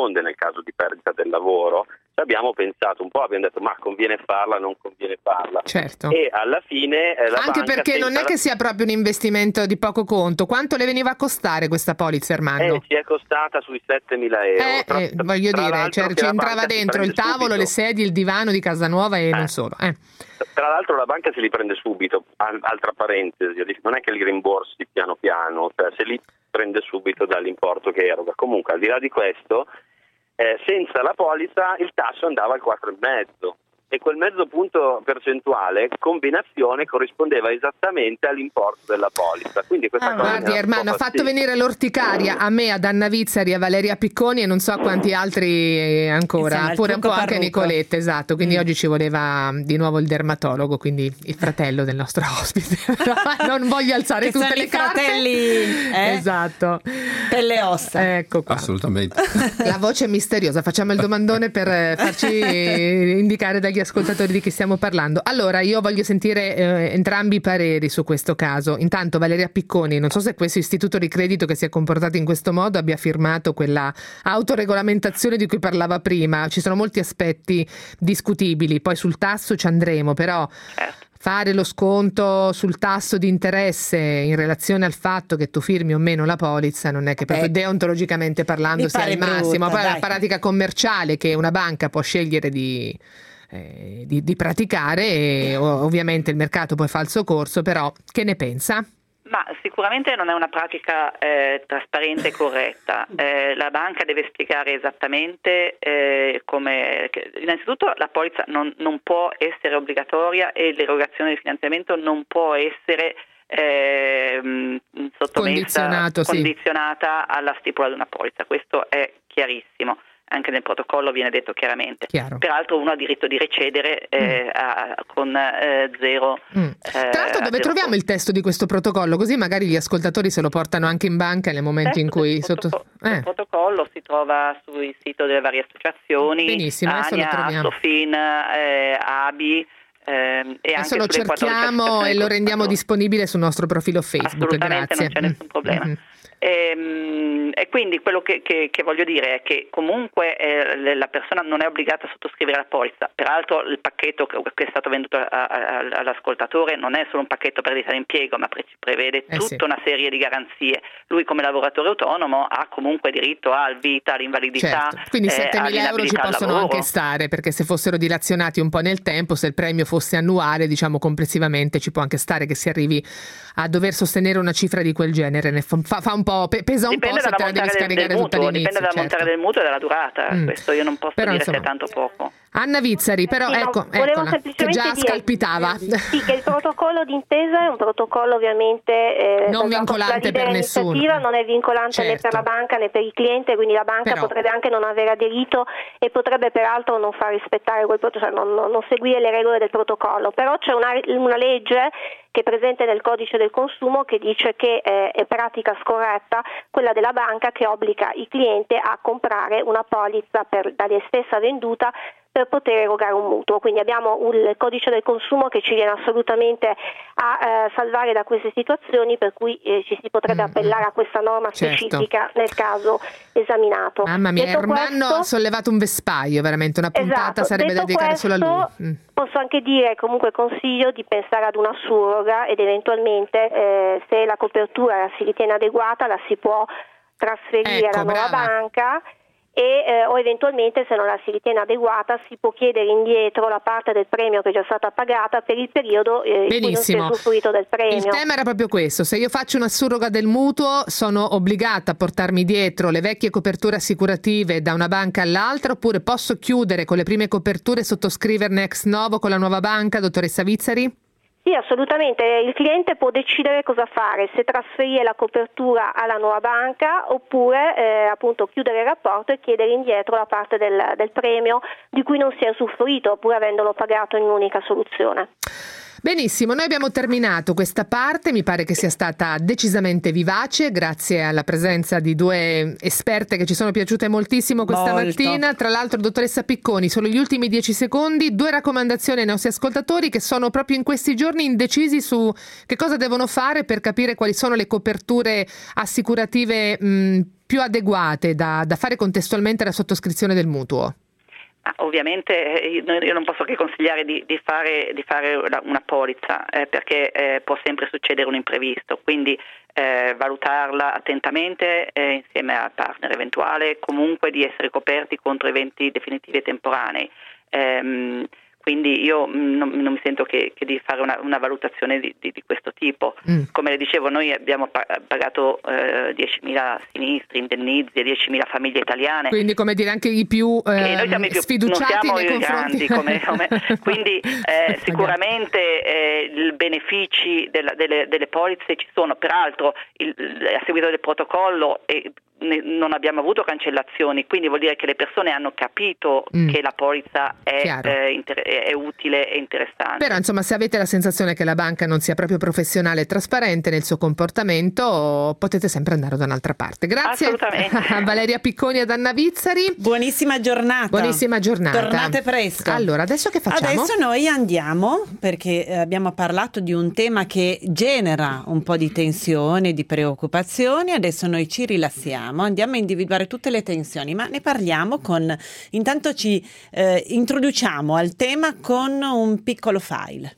Speaker 11: perdita del lavoro, abbiamo pensato un po', abbiamo detto ma conviene farla, non conviene farla.
Speaker 2: Certo.
Speaker 11: E alla fine la
Speaker 2: anche
Speaker 11: banca
Speaker 2: perché non è che sia proprio un investimento di poco conto. Quanto le veniva a costare questa polizza, Ermanno?
Speaker 11: Ci è costata sui 7.000 euro.
Speaker 2: Voglio dire, ci entrava dentro il tavolo, le sedie, il divano di casa nuova e non solo.
Speaker 11: Tra l'altro la banca se li prende subito, altra parentesi, non è che li rimborsi piano piano, cioè se li prende subito dall'importo che eroga. Comunque al di là di questo, senza la polizza il tasso andava al 4,5 e quel mezzo punto percentuale combinazione corrispondeva esattamente all'importo della polizza. Quindi questa cosa
Speaker 2: guardi Ermanno, ha fatto venire l'orticaria a me, ad Anna Vizzari, a Valeria Picconi e non so a quanti altri ancora, pure un po' anche Nicoletta, esatto, quindi oggi ci voleva di nuovo il dermatologo, quindi il fratello del nostro ospite. Non voglio alzare
Speaker 3: che
Speaker 2: tutte
Speaker 3: sono
Speaker 2: le
Speaker 3: i fratelli,
Speaker 2: esatto,
Speaker 3: pelle e ossa.
Speaker 2: Ecco qua.
Speaker 12: Assolutamente.
Speaker 2: La voce è misteriosa, facciamo il domandone per farci indicare dagli ascoltatori di chi stiamo parlando. Allora io voglio sentire entrambi i pareri su questo caso. Intanto Valeria Picconi, non so se questo istituto di credito che si è comportato in questo modo abbia firmato quella autoregolamentazione di cui parlava prima. Ci sono molti aspetti discutibili, poi sul tasso ci andremo, però fare lo sconto sul tasso di interesse in relazione al fatto che tu firmi o meno la polizza non è che proprio deontologicamente parlando sia il massimo. Poi è una pratica commerciale che una banca può scegliere di praticare e ovviamente il mercato poi fa il suo corso, però che ne pensa?
Speaker 5: Ma sicuramente non è una pratica trasparente e corretta. La banca deve spiegare esattamente come. Innanzitutto la polizza non può essere obbligatoria e l'erogazione del finanziamento non può essere condizionata alla stipula di una polizza. Questo è chiarissimo. Anche nel protocollo viene detto chiaramente.
Speaker 2: Chiaro.
Speaker 5: Peraltro uno ha diritto di recedere con zero.
Speaker 2: Tra l'altro dove troviamo il testo di questo protocollo? Così magari gli ascoltatori se lo portano anche in banca nel momento in cui...
Speaker 5: Il protocollo si trova sul sito delle varie associazioni.
Speaker 2: Benissimo, adesso lo
Speaker 5: ANIA,
Speaker 2: troviamo.
Speaker 5: Sofin, ABI, e
Speaker 2: adesso lo cerchiamo e lo rendiamo disponibile sul nostro profilo Facebook.
Speaker 5: Assolutamente,
Speaker 2: grazie.
Speaker 5: non c'è nessun problema.
Speaker 2: Mm-hmm.
Speaker 5: E quindi quello che voglio dire è che comunque la persona non è obbligata a sottoscrivere la polizza. Peraltro il pacchetto che è stato venduto all'ascoltatore non è solo un pacchetto per restare in impiego, ma prevede tutta una serie di garanzie. Lui come lavoratore autonomo ha comunque diritto al vita, all'invalidità.
Speaker 2: Certo. Quindi 7.000 euro ci possono anche stare, perché se fossero dilazionati un po' nel tempo, se il premio fosse annuale, diciamo complessivamente ci può anche stare che si arrivi a dover sostenere una cifra di quel genere. Fa un po', pesa un po' se te la devi scaricare tutta all'inizio.
Speaker 5: Dipende dal montare del mutuo e dalla durata, questo io non posso dire se è tanto o poco.
Speaker 2: Anna Vizzari, però eccola, che già scalpitava.
Speaker 6: Sì, che il protocollo d'intesa è un protocollo ovviamente
Speaker 2: non vincolante per nessuno.
Speaker 6: Non è vincolante né per la banca né per il cliente, quindi la banca potrebbe anche non aver aderito e potrebbe peraltro non far rispettare quel protocollo, non seguire le regole del protocollo. Però c'è una legge che è presente nel codice del consumo che dice che è pratica scorretta quella della banca che obbliga il cliente a comprare una polizza da lei stessa venduta per poter erogare un mutuo. Quindi abbiamo il codice del consumo che ci viene assolutamente a salvare da queste situazioni, per cui ci si potrebbe appellare a questa norma specifica nel caso esaminato.
Speaker 2: Mamma mia, Ermanno ha sollevato un vespaio, veramente una puntata sarebbe da dedicare solo a lui.
Speaker 6: Posso anche dire, comunque consiglio di pensare ad una surroga ed eventualmente se la copertura si ritiene adeguata la si può trasferire alla nuova banca o eventualmente se non la si ritiene adeguata si può chiedere indietro la parte del premio che è già stata pagata per il periodo in cui non si è usufruito del premio.
Speaker 2: Il tema era proprio questo: se io faccio una surroga del mutuo sono obbligata a portarmi dietro le vecchie coperture assicurative da una banca all'altra, oppure posso chiudere con le prime coperture e sottoscriverne ex novo con la nuova banca, dottoressa Vizzari?
Speaker 6: Sì, assolutamente. Il cliente può decidere cosa fare, se trasferire la copertura alla nuova banca oppure appunto chiudere il rapporto e chiedere indietro la parte del premio di cui non si è usufruito, oppure avendolo pagato in un'unica soluzione.
Speaker 2: Benissimo, noi abbiamo terminato questa parte, mi pare che sia stata decisamente vivace, grazie alla presenza di due esperte che ci sono piaciute moltissimo questa mattina. Tra l'altro, dottoressa Picconi, solo gli ultimi 10 secondi, 2 raccomandazioni ai nostri ascoltatori che sono proprio in questi giorni indecisi su che cosa devono fare per capire quali sono le coperture assicurative più adeguate da fare contestualmente alla sottoscrizione del mutuo.
Speaker 5: Ovviamente io non posso che consigliare di fare una polizza perché può sempre succedere un imprevisto, quindi valutarla attentamente insieme al partner eventuale, comunque di essere coperti contro eventi definitivi e temporanei. Quindi io non mi sento che di fare una valutazione di questo tipo. Come le dicevo, noi abbiamo pagato 10.000 sinistri, indennizzi e 10.000 famiglie italiane.
Speaker 2: Quindi, come dire, anche i più sfiduciati nei confronti.
Speaker 5: Quindi sicuramente i benefici delle polizze ci sono. Peraltro, a seguito del protocollo non abbiamo avuto cancellazioni, quindi vuol dire che le persone hanno capito che la polizza è utile e interessante.
Speaker 2: Però insomma, se avete la sensazione che la banca non sia proprio professionale e trasparente nel suo comportamento, potete sempre andare da un'altra parte. Grazie a Valeria Picconi e ad Anna Vizzari.
Speaker 3: Buonissima giornata. Tornate presto.
Speaker 2: Allora, adesso che facciamo?
Speaker 3: Adesso noi andiamo, perché abbiamo parlato di un tema che genera un po' di tensione, di preoccupazioni. Adesso noi ci rilassiamo, andiamo a individuare tutte le tensioni, ma ne parliamo intanto ci introduciamo al tema con un piccolo file.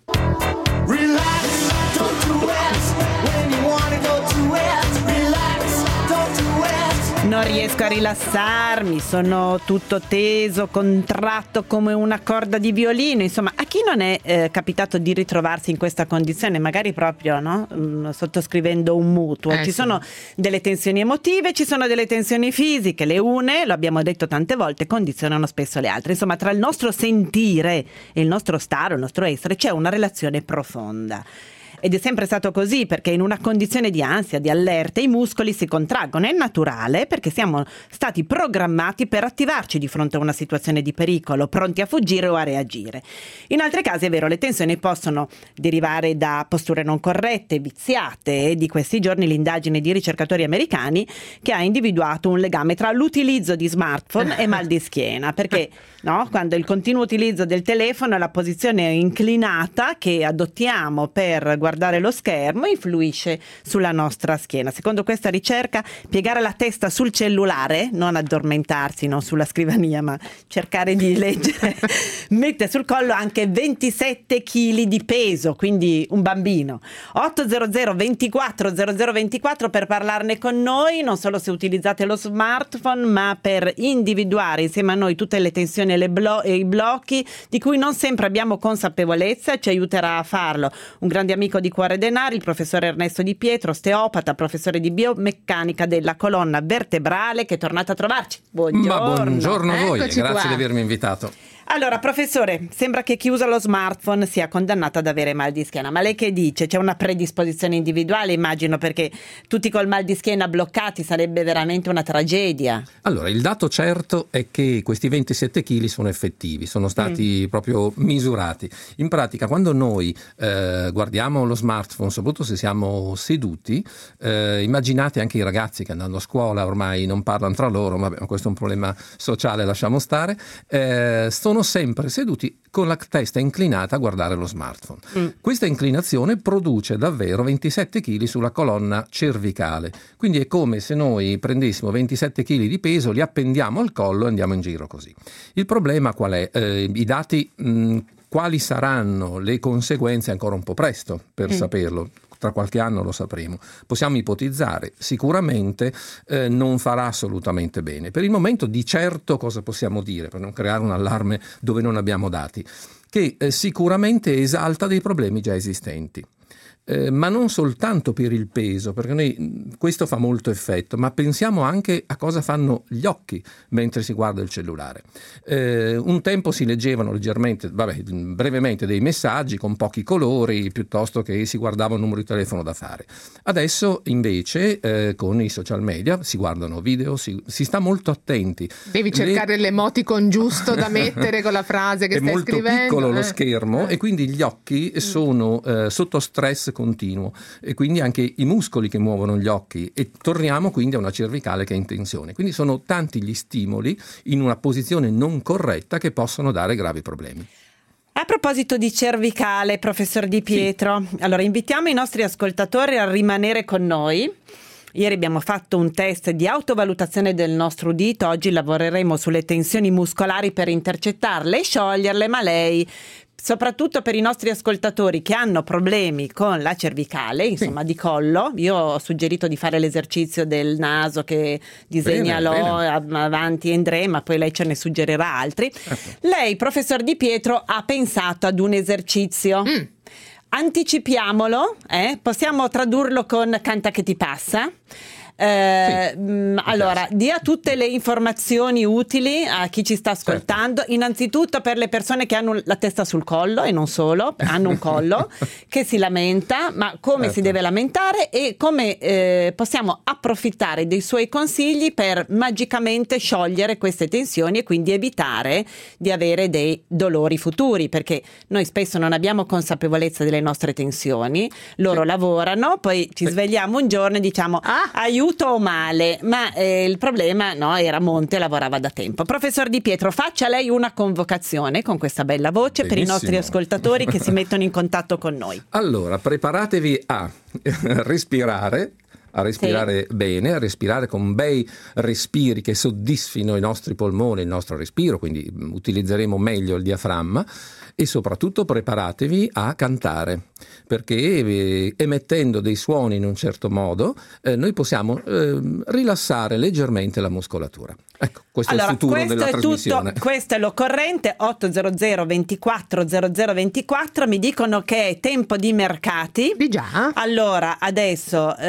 Speaker 4: Relax, don't do it when you wanna go to it. Relax, don't do it.
Speaker 3: Non riesco a rilassarmi, sono tutto teso, contratto come una corda di violino. Insomma, a chi non è capitato di ritrovarsi in questa condizione, magari proprio sottoscrivendo un mutuo, ci sono delle tensioni emotive, ci sono delle tensioni fisiche, le une, lo abbiamo detto tante volte, condizionano spesso le altre. Insomma, tra il nostro sentire e il nostro stare, il nostro essere, c'è una relazione profonda. ed è sempre stato così, perché in una condizione di ansia, di allerta, i muscoli si contraggono. È naturale, perché siamo stati programmati per attivarci di fronte a una situazione di pericolo, pronti a fuggire o a reagire. In altri casi è vero, le tensioni possono derivare da posture non corrette, viziate, e di questi giorni l'indagine di ricercatori americani che ha individuato un legame tra l'utilizzo di smartphone e mal di schiena, perché quando il continuo utilizzo del telefono e la posizione inclinata che adottiamo per guardare lo schermo influisce sulla nostra schiena. Secondo questa ricerca, piegare la testa sul cellulare, non addormentarsi, non sulla scrivania, ma cercare di leggere, mette sul collo anche 27 kg di peso, quindi un bambino. 800 24 0024 per parlarne con noi, non solo se utilizzate lo smartphone, ma per individuare insieme a noi tutte le tensioni e i blocchi di cui non sempre abbiamo consapevolezza. Ci aiuterà a farlo un grande amico di Cuore Denari, il professor Ernesto Di Pietro, osteopata, professore di biomeccanica della colonna vertebrale, che è tornato a trovarci.
Speaker 12: Buongiorno a voi,
Speaker 2: Eccoci
Speaker 12: grazie
Speaker 2: qua.
Speaker 12: di avermi invitato.
Speaker 3: Allora, professore, sembra che chi usa lo smartphone sia condannato ad avere mal di schiena, ma lei che dice? C'è una predisposizione individuale, immagino, perché tutti col mal di schiena bloccati sarebbe veramente una tragedia.
Speaker 12: Allora, il dato certo è che questi 27 kg sono effettivi, sono stati proprio misurati. In pratica, quando noi guardiamo lo smartphone, soprattutto se siamo seduti, immaginate anche i ragazzi che andando a scuola ormai non parlano tra loro, ma questo è un problema sociale, lasciamo stare, sono sempre seduti con la testa inclinata a guardare lo smartphone. Questa inclinazione produce davvero 27 kg sulla colonna cervicale, quindi è come se noi prendessimo 27 kg di peso, li appendiamo al collo e andiamo in giro così. Il problema qual è? I dati, quali saranno le conseguenze, è ancora un po' presto per saperlo. Tra qualche anno lo sapremo. Possiamo ipotizzare, sicuramente non farà assolutamente bene. Per il momento di certo cosa possiamo dire, per non creare un allarme dove non abbiamo dati? Che sicuramente esalta dei problemi già esistenti. Ma non soltanto per il peso, perché noi questo fa molto effetto, ma pensiamo anche a cosa fanno gli occhi mentre si guarda il cellulare. Un tempo si leggevano brevemente dei messaggi con pochi colori, piuttosto che si guardava un numero di telefono da fare. Adesso invece con i social media si guardano video, si sta molto attenti.
Speaker 2: Devi cercare l'emoticon giusto da mettere con la frase che stai scrivendo.
Speaker 12: È molto piccolo lo schermo e quindi gli occhi sono sotto stress continuo e quindi anche i muscoli che muovono gli occhi, e torniamo quindi a una cervicale che è in tensione. Quindi sono tanti gli stimoli in una posizione non corretta che possono dare gravi problemi.
Speaker 3: A proposito di cervicale, professor Di Pietro, allora invitiamo i nostri ascoltatori a rimanere con noi. Ieri abbiamo fatto un test di autovalutazione del nostro udito, oggi lavoreremo sulle tensioni muscolari per intercettarle e scioglierle, ma lei, soprattutto per i nostri ascoltatori che hanno problemi con la cervicale, insomma di collo, io ho suggerito di fare l'esercizio del naso che disegna avanti e Indre, ma poi lei ce ne suggerirà altri. Lei, professor Di Pietro, ha pensato ad un esercizio. Anticipiamolo, possiamo tradurlo con canta che ti passa. Allora, dia tutte le informazioni utili a chi ci sta ascoltando, innanzitutto per le persone che hanno la testa sul collo e non solo, hanno un collo che si lamenta, ma come si deve lamentare e come possiamo approfittare dei suoi consigli per magicamente sciogliere queste tensioni e quindi evitare di avere dei dolori futuri, perché noi spesso non abbiamo consapevolezza delle nostre tensioni, loro lavorano, poi ci svegliamo un giorno e diciamo aiuto o male, ma il problema era monte, lavorava da tempo. Professor Di Pietro, faccia lei una convocazione con questa bella voce per i nostri ascoltatori che si mettono in contatto con noi.
Speaker 12: Allora, preparatevi a respirare bene, a respirare con bei respiri che soddisfino i nostri polmoni, il nostro respiro, quindi utilizzeremo meglio il diaframma, e soprattutto preparatevi a cantare, perché emettendo dei suoni in un certo modo noi possiamo rilassare leggermente la muscolatura. Ecco, questo è il futuro della trasmissione.
Speaker 3: Questo è l'occorrente. 800 24 0024. Mi dicono che è tempo di mercati.
Speaker 2: Di già.
Speaker 3: Allora, adesso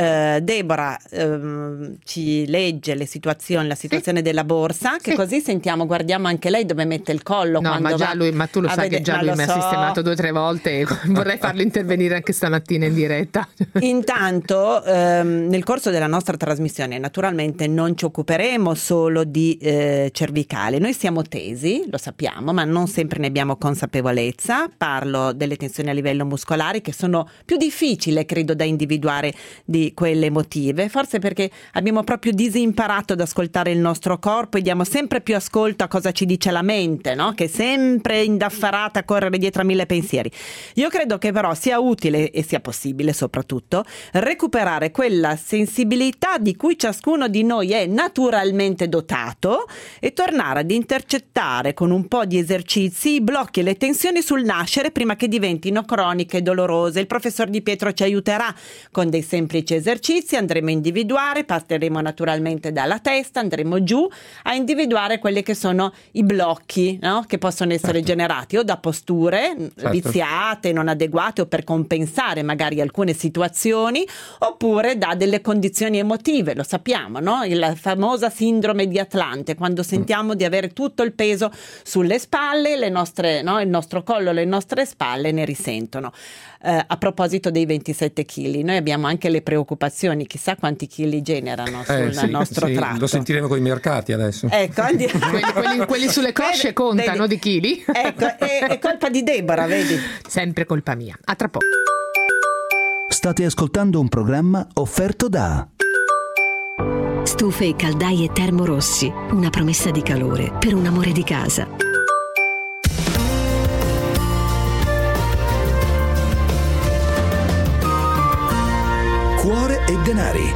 Speaker 3: Deborah ci legge la situazione della borsa, che così sentiamo, guardiamo anche lei dove mette il collo.
Speaker 2: No,
Speaker 3: quando
Speaker 2: ma tu lo sai che già lui mi ha sistemato 2 o 3 volte e vorrei farlo intervenire anche stamattina in diretta.
Speaker 3: Intanto nel corso della nostra trasmissione naturalmente non ci occuperemo solo di cervicale, noi siamo tesi, lo sappiamo, ma non sempre ne abbiamo consapevolezza. Parlo delle tensioni a livello muscolare, che sono più difficili, credo, da individuare di quelle emotive, forse perché abbiamo proprio disimparato ad ascoltare il nostro corpo e diamo sempre più ascolto a cosa ci dice la mente, no? Che è sempre indaffarata a correre dietro a 1000 pensieri. Io credo che però sia utile e sia possibile soprattutto recuperare quella sensibilità di cui ciascuno di noi è naturalmente dotato e tornare ad intercettare con un po' di esercizi i blocchi e le tensioni sul nascere prima che diventino croniche e dolorose. Il professor Di Pietro ci aiuterà con dei semplici esercizi, andremo a individuare, partiremo naturalmente dalla testa, andremo giù a individuare quelli che sono i blocchi, no? Che possono essere generati o da posture viziate, non adeguate o per compensare magari alcune situazioni, oppure da delle condizioni emotive, lo sappiamo, no? La famosa sindrome di Atlante, quando sentiamo di avere tutto il peso sulle spalle, le nostre, no? Il nostro collo, le nostre spalle ne risentono. A proposito dei 27 kg, noi abbiamo anche le preoccupazioni, chissà quanti chili generano sul nostro tratto.
Speaker 12: Lo sentiremo con i mercati adesso.
Speaker 3: Ecco,
Speaker 2: quelli sulle cosce contano di chili.
Speaker 3: Ecco, è colpa di Deborah, vedi?
Speaker 2: Sempre colpa mia. A tra poco.
Speaker 1: State ascoltando un programma offerto da
Speaker 9: Stufe e caldaie Termorossi, una promessa di calore per un amore di casa.
Speaker 1: Cuore e denari.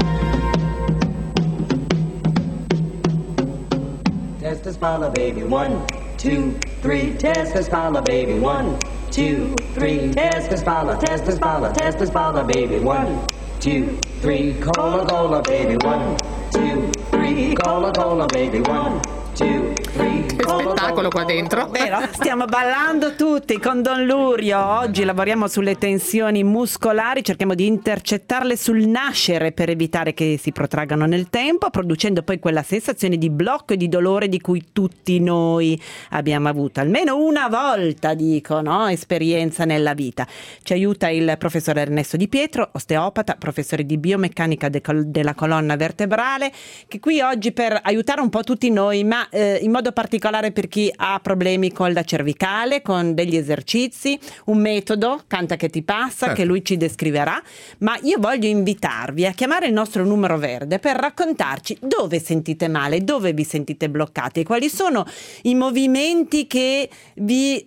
Speaker 4: Test us, Paula, baby. 1, 2, 3. Test us, Paula, baby. 1, 2, 3. Test us, Paula. Test us, Paula. Test us, Paula, baby. 1, 2, 3. Cola, cola, baby. 1, 2, 3. Cola, cola, baby. 1, 2, 3.
Speaker 2: Che spettacolo qua dentro.
Speaker 3: Vero? Stiamo ballando tutti con Don Lurio. Oggi lavoriamo sulle tensioni muscolari, cerchiamo di intercettarle sul nascere per evitare che si protraggano nel tempo, producendo poi quella sensazione di blocco e di dolore di cui tutti noi abbiamo avuto almeno una volta, dico, no? Esperienza nella vita. Ci aiuta il professor Ernesto Di Pietro, osteopata, professore di biomeccanica della colonna vertebrale, che qui oggi per aiutare un po' tutti noi, ma in modo particolare per chi ha problemi con la cervicale, con degli esercizi, un metodo, Canta che ti passa, che lui ci descriverà. Ma io voglio invitarvi a chiamare il nostro numero verde per raccontarci dove sentite male, dove vi sentite bloccati e quali sono i movimenti che vi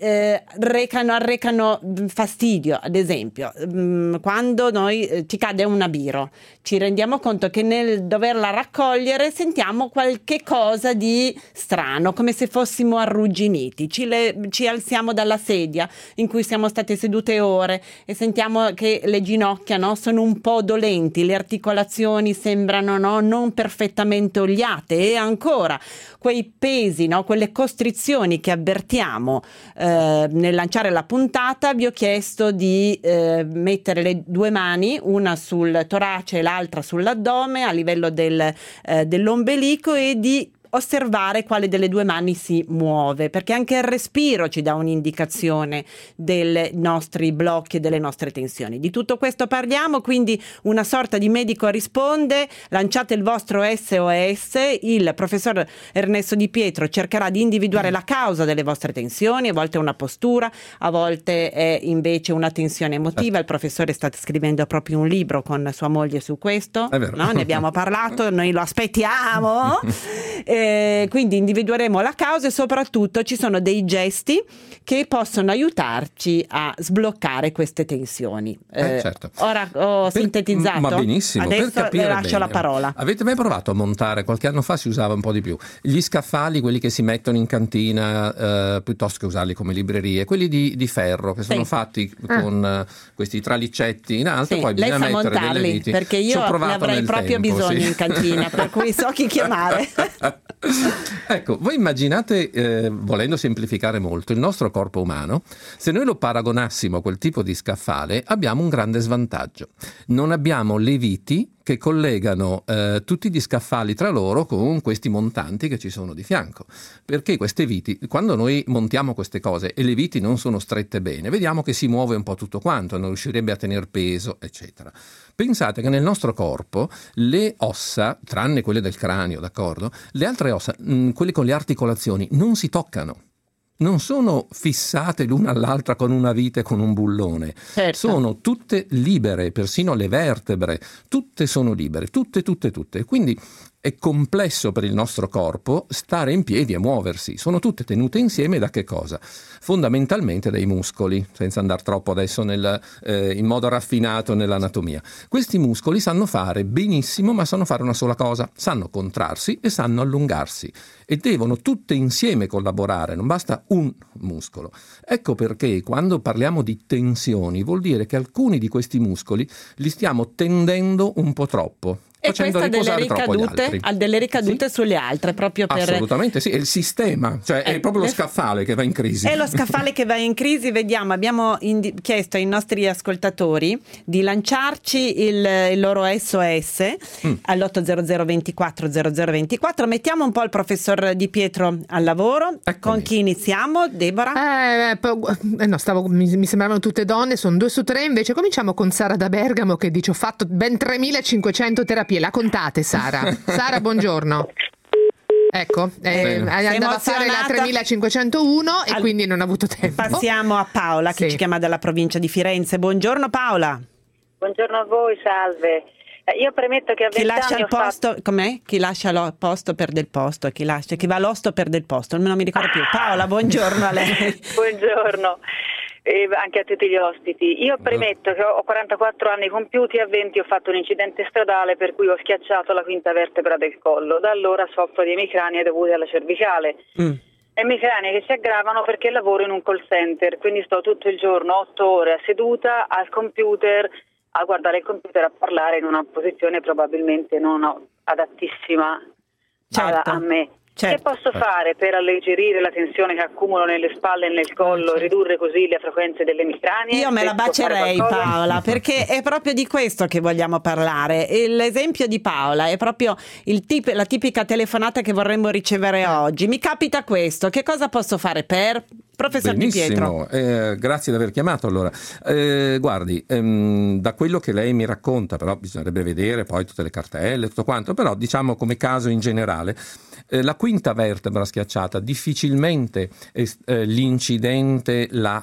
Speaker 3: arrecano fastidio. Ad esempio, quando noi ci cade una biro, ci rendiamo conto che nel doverla raccogliere sentiamo qualche cosa di strano, come se fossimo arrugginiti, ci alziamo dalla sedia in cui siamo state sedute ore e sentiamo che le ginocchia, no, sono un po' dolenti, le articolazioni sembrano, no, non perfettamente oliate, e ancora quei pesi, no, quelle costrizioni che avvertiamo nel lanciare la puntata. Vi ho chiesto di mettere le 2 mani, una sul torace e l'altra sull'addome a livello dell'ombelico, e di osservare quale delle 2 mani si muove, perché anche il respiro ci dà un'indicazione dei nostri blocchi e delle nostre tensioni. Di tutto questo parliamo, quindi una sorta di medico risponde. Lanciate il vostro SOS, il professor Ernesto Di Pietro cercherà di individuare la causa delle vostre tensioni. A volte è una postura, a volte è invece una tensione emotiva. Il professore sta scrivendo proprio un libro con sua moglie su questo, no? Ne abbiamo parlato, noi lo aspettiamo. Quindi individueremo la causa e soprattutto ci sono dei gesti che possono aiutarci a sbloccare queste tensioni.
Speaker 12: Certo.
Speaker 3: Ora ho sintetizzato.
Speaker 12: Ma benissimo.
Speaker 3: Adesso le lascio la parola.
Speaker 12: Avete mai provato a montare? Qualche anno fa si usava un po' di più gli scaffali, quelli che si mettono in cantina piuttosto che usarli come librerie, quelli di ferro che sono fatti con questi traliccetti in alto, poi bisogna mettere delle viti.
Speaker 3: Perché io ne avrei proprio bisogno in cantina, per cui so chi chiamare.
Speaker 12: Ecco, voi immaginate, volendo semplificare molto, il nostro corpo umano, se noi lo paragonassimo a quel tipo di scaffale, abbiamo un grande svantaggio. Non abbiamo le viti che collegano tutti gli scaffali tra loro con questi montanti che ci sono di fianco. Perché queste viti, quando noi montiamo queste cose e le viti non sono strette bene, vediamo che si muove un po' tutto quanto, non riuscirebbe a tener peso, eccetera. Pensate che nel nostro corpo le ossa, tranne quelle del cranio, d'accordo? Le altre ossa, quelle con le articolazioni, non si toccano. Non sono fissate l'una all'altra con una vite e con un bullone. Certo. Sono tutte libere, persino le vertebre, tutte sono libere, tutte. Quindi è complesso per il nostro corpo stare in piedi e muoversi. Sono tutte tenute insieme da che cosa? Fondamentalmente dai muscoli, senza andare troppo adesso in modo raffinato nell'anatomia. Questi muscoli sanno fare benissimo, ma sanno fare una sola cosa: sanno contrarsi e sanno allungarsi. E devono tutte insieme collaborare, non basta un muscolo. Ecco perché quando parliamo di tensioni vuol dire che alcuni di questi muscoli li stiamo tendendo un po' troppo.
Speaker 3: E questa ha delle ricadute sulle altre, proprio per...
Speaker 12: Assolutamente sì, è il sistema, cioè è proprio lo scaffale che va in crisi.
Speaker 3: È lo scaffale che va in crisi, vediamo, abbiamo chiesto ai nostri ascoltatori di lanciarci il loro SOS all'800 24 0024. Mettiamo un po' il professor Di Pietro al lavoro. Eccomi. Con chi iniziamo, Deborah?
Speaker 2: Mi sembravano tutte donne, sono 2 su 3, invece cominciamo con Sara da Bergamo che dice: ho fatto ben 3.500 terapie. La contate, Sara? Sara, buongiorno. Ecco, andava a fare la 3501 e quindi non ha avuto tempo.
Speaker 3: Passiamo a Paola che ci chiama dalla provincia di Firenze. Buongiorno Paola.
Speaker 13: Buongiorno a voi, salve. Io premetto che a 20 anni ho fatto...
Speaker 3: Com'è? Chi lascia il posto perde il posto, chi va all'osto perde il posto, non mi ricordo più. Paola, buongiorno a lei.
Speaker 13: Buongiorno. E anche a tutti gli ospiti. Io premetto che ho 44 anni compiuti e a 20 ho fatto un incidente stradale per cui ho schiacciato la quinta vertebra del collo. Da allora soffro di emicranie dovute alla cervicale. Emicranie che si aggravano perché lavoro in un call center, quindi sto tutto il giorno 8 ore seduta al computer, a guardare il computer, a parlare in una posizione probabilmente non adattissima a me. Certo. Che posso fare per alleggerire la tensione che accumulo nelle spalle e nel collo, ridurre così le frequenze delle emicranie?
Speaker 3: Io me la bacerei, Paola, perché è proprio di questo che vogliamo parlare. L'esempio di Paola è proprio la tipica telefonata che vorremmo ricevere oggi. Mi capita questo, che cosa posso fare per... Professor Di Pietro.
Speaker 12: Grazie di aver chiamato. Allora, guardi, da quello che lei mi racconta, però bisognerebbe vedere poi tutte le cartelle, tutto quanto, però diciamo come caso in generale, la quinta vertebra schiacciata difficilmente l'incidente l'ha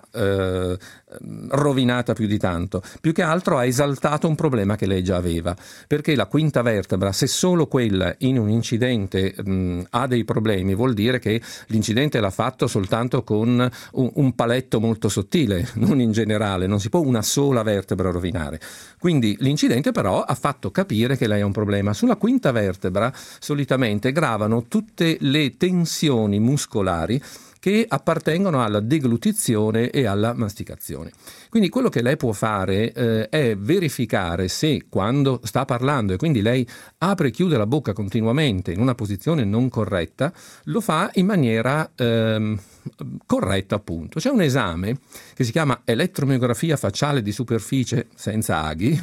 Speaker 12: rovinata più di tanto, più che altro ha esaltato un problema che lei già aveva, perché la quinta vertebra, se solo quella in un incidente ha dei problemi, vuol dire che l'incidente l'ha fatto soltanto con un paletto molto sottile, non in generale, non si può una sola vertebra rovinare. Quindi l'incidente però ha fatto capire che lei ha un problema. Sulla quinta vertebra solitamente gravano tutte le tensioni muscolari che appartengono alla deglutizione e alla masticazione. Quindi quello che lei può fare è verificare se quando sta parlando e quindi lei apre e chiude la bocca continuamente in una posizione non corretta, lo fa in maniera corretta, appunto. C'è un esame che si chiama elettromiografia facciale di superficie senza aghi,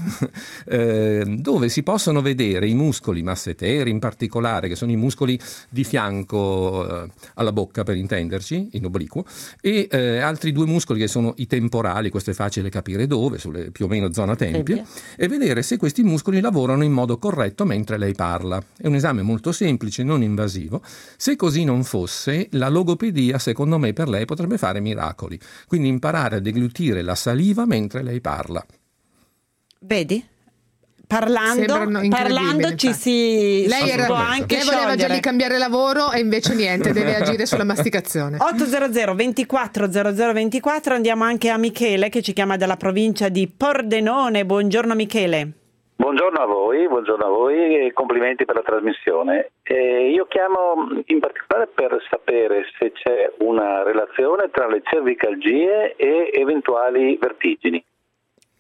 Speaker 12: dove si possono vedere i muscoli masseteri in particolare, che sono i muscoli di fianco alla bocca, per intenderci, in obliquo, e altri 2 muscoli che sono i temporali. Questo è facile capire dove, sulle più o meno zona tempie, e vedere se questi muscoli lavorano in modo corretto mentre lei parla. È un esame molto semplice, non invasivo. Se così non fosse, la logopedia, secondo me, per lei potrebbe fare miracoli. Quindi imparare a deglutire la saliva mentre lei parla.
Speaker 3: Vedi? Parlando ci si può anche
Speaker 2: lei voleva già di cambiare lavoro e invece niente, deve agire sulla masticazione.
Speaker 3: 800 24 0024. Andiamo anche a Michele che ci chiama dalla provincia di Pordenone. Buongiorno Michele.
Speaker 14: Buongiorno a voi e complimenti per la trasmissione. Io chiamo in particolare per sapere se c'è una relazione tra le cervicalgie e eventuali vertigini.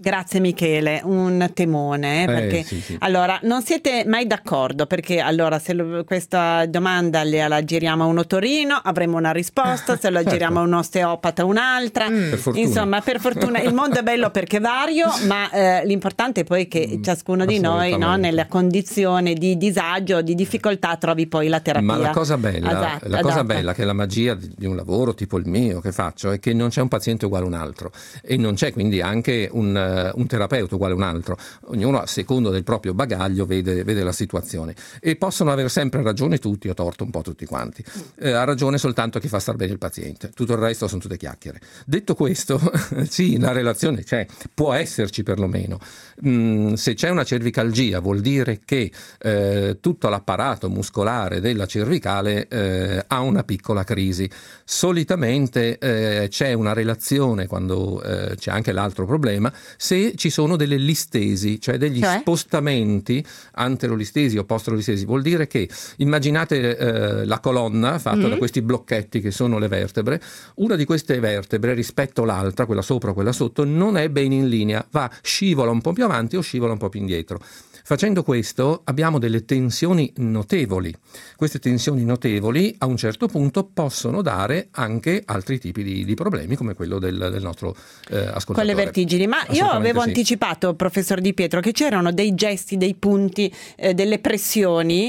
Speaker 3: Grazie Michele, un temone, perché
Speaker 12: sì.
Speaker 3: allora non siete mai d'accordo, perché allora se questa domanda la giriamo a un otorino avremo una risposta, se la giriamo a un osteopata un'altra, insomma per fortuna il mondo è bello perché è vario, ma l'importante è poi che ciascuno di noi, no, nella condizione di disagio, di difficoltà, trovi poi la terapia.
Speaker 12: Ma la cosa bella, cosa bella che è la magia di un lavoro tipo il mio che faccio è che non c'è un paziente uguale a un altro e non c'è quindi anche un terapeuta uguale a un altro, ognuno a secondo del proprio bagaglio vede la situazione e possono avere sempre ragione tutti o torto un po' tutti quanti, ha ragione soltanto chi fa star bene il paziente, tutto il resto sono tutte chiacchiere. Detto questo, sì, la relazione c'è, può esserci perlomeno. Se c'è una cervicalgia vuol dire che tutto l'apparato muscolare della cervicale ha una piccola crisi. Solitamente c'è una relazione quando c'è anche l'altro problema, se ci sono delle listesi, cioè degli spostamenti, anterolistesi o posterolistesi, vuol dire che immaginate la colonna fatta da questi blocchetti che sono le vertebre, una di queste vertebre rispetto all'altra, quella sopra o quella sotto, non è bene in linea, scivola un po' più avanti o scivola un po' più indietro. Facendo questo abbiamo delle tensioni notevoli. Queste tensioni notevoli a un certo punto possono dare anche altri tipi di problemi come quello del nostro ascoltatore.
Speaker 3: Con le vertigini. Ma io avevo anticipato, professor Di Pietro, che c'erano dei gesti, dei punti, delle pressioni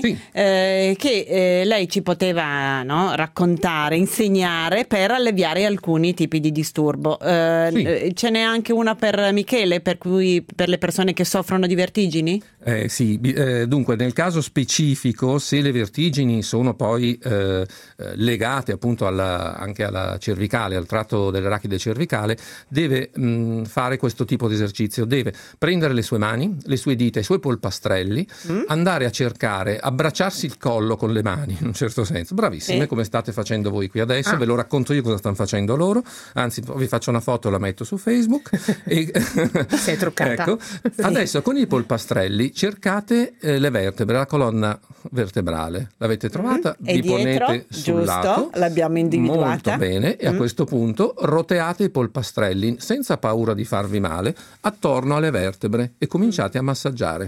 Speaker 3: che lei ci poteva raccontare, insegnare per alleviare alcuni tipi di disturbo. Ce n'è anche una per Michele, per le persone che soffrono di vertigini?
Speaker 12: Dunque nel caso specifico, se le vertigini sono poi legate appunto anche alla cervicale, al tratto dell'arachide cervicale, deve fare questo tipo di esercizio, deve prendere le sue mani, le sue dita, i suoi polpastrelli, andare a cercare, abbracciarsi il collo con le mani in un certo senso, bravissime come state facendo voi qui adesso, ve lo racconto io cosa stanno facendo loro, anzi vi faccio una foto e la metto su Facebook e
Speaker 2: sei truccata.
Speaker 12: Ecco, adesso con i polpastrelli cercate le vertebre, la colonna vertebrale, l'avete trovata?
Speaker 3: E
Speaker 12: vi
Speaker 3: dietro,
Speaker 12: ponete sul lato,
Speaker 3: l'abbiamo individuata.
Speaker 12: molto bene, e a questo punto roteate i polpastrelli senza paura di farvi male attorno alle vertebre e cominciate a massaggiare.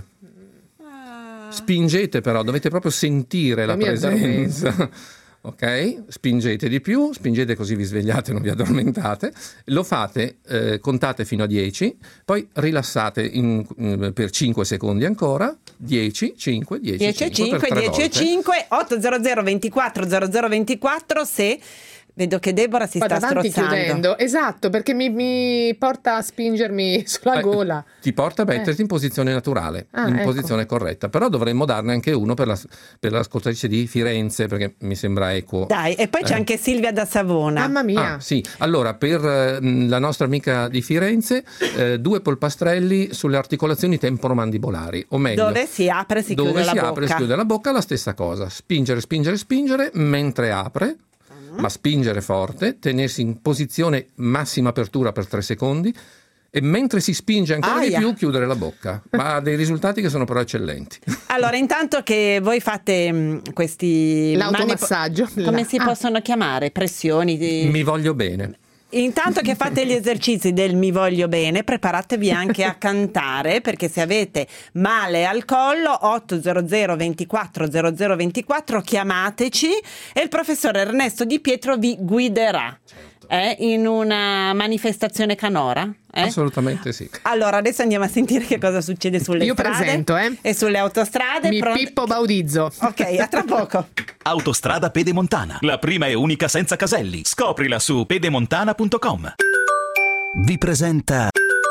Speaker 12: Spingete però, dovete proprio sentire la presenza. Ok? Spingete di più, spingete così vi svegliate, non vi addormentate. Lo fate, contate fino a 10, poi rilassate per 5 secondi ancora. 10, 5, 10,
Speaker 3: 10, 5, 10, 5, 800 24 0024 se... Vedo che Deborah si sta strozzando.
Speaker 2: Chiudendo, esatto, perché mi porta a spingermi sulla gola.
Speaker 12: Ti porta a metterti in posizione naturale, posizione corretta. Però dovremmo darne anche uno per l'ascoltatrice di Firenze, perché mi sembra equo.
Speaker 3: Dai, e poi c'è anche Silvia da Savona.
Speaker 2: Mamma mia.
Speaker 12: Sì, allora per la nostra amica di Firenze, 2 polpastrelli sulle articolazioni temporomandibolari, o meglio,
Speaker 3: dove si apre e si chiude la bocca.
Speaker 12: Dove si apre e si chiude la bocca, la stessa cosa. Spingere, spingere, spingere mentre apre. Ma spingere forte, tenersi in posizione massima apertura per 3 secondi e mentre si spinge ancora di più chiudere la bocca, ma ha dei risultati che sono però eccellenti.
Speaker 3: Allora, intanto che voi fate questi
Speaker 2: l'automassaggio,
Speaker 3: come si possono chiamare? Pressioni?
Speaker 12: Mi voglio bene.
Speaker 3: Intanto che fate gli esercizi del mi voglio bene, preparatevi anche a cantare, perché se avete male al collo 800 24 0024 chiamateci e il professor Ernesto Di Pietro vi guiderà in una manifestazione canora.
Speaker 12: Assolutamente sì.
Speaker 3: Allora adesso andiamo a sentire che cosa succede sulle strade e sulle autostrade.
Speaker 2: Pippo baudizzo.
Speaker 3: Ok, a tra poco.
Speaker 15: Autostrada Pedemontana, la prima e unica senza caselli. Scoprila su pedemontana.com.
Speaker 8: Vi presenta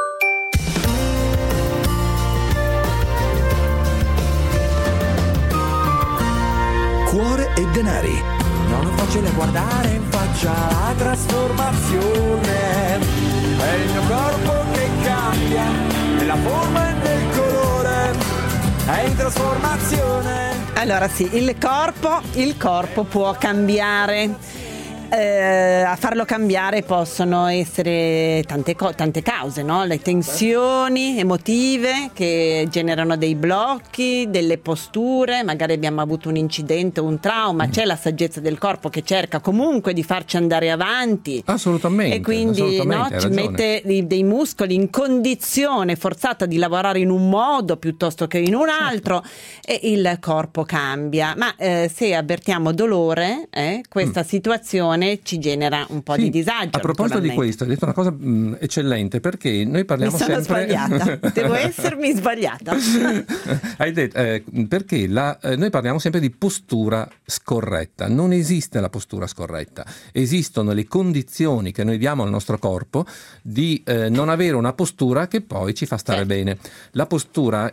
Speaker 8: Cuore e denari.
Speaker 16: Non è facile guardare in faccia la trasformazione. È il mio corpo che cambia, nella forma e nel colore. È in trasformazione.
Speaker 3: Allora sì, il corpo può cambiare. A farlo cambiare possono essere tante cause, no? Le tensioni emotive che generano dei blocchi, delle posture, magari abbiamo avuto un incidente o un trauma, c'è la saggezza del corpo che cerca comunque di farci andare avanti.
Speaker 12: Assolutamente.
Speaker 3: E quindi ci mette dei muscoli in condizione forzata di lavorare in un modo piuttosto che in un altro, e il corpo cambia. Ma se avvertiamo dolore, questa situazione ci genera un po' di disagio.
Speaker 12: A proposito di questo, hai detto una cosa eccellente, perché noi parliamo sempre...
Speaker 3: Mi sono sbagliata, devo essermi sbagliata.
Speaker 12: Hai detto, perché noi parliamo sempre di postura scorretta. Non esiste la postura scorretta, esistono le condizioni che noi diamo al nostro corpo di non avere una postura che poi ci fa stare bene. La postura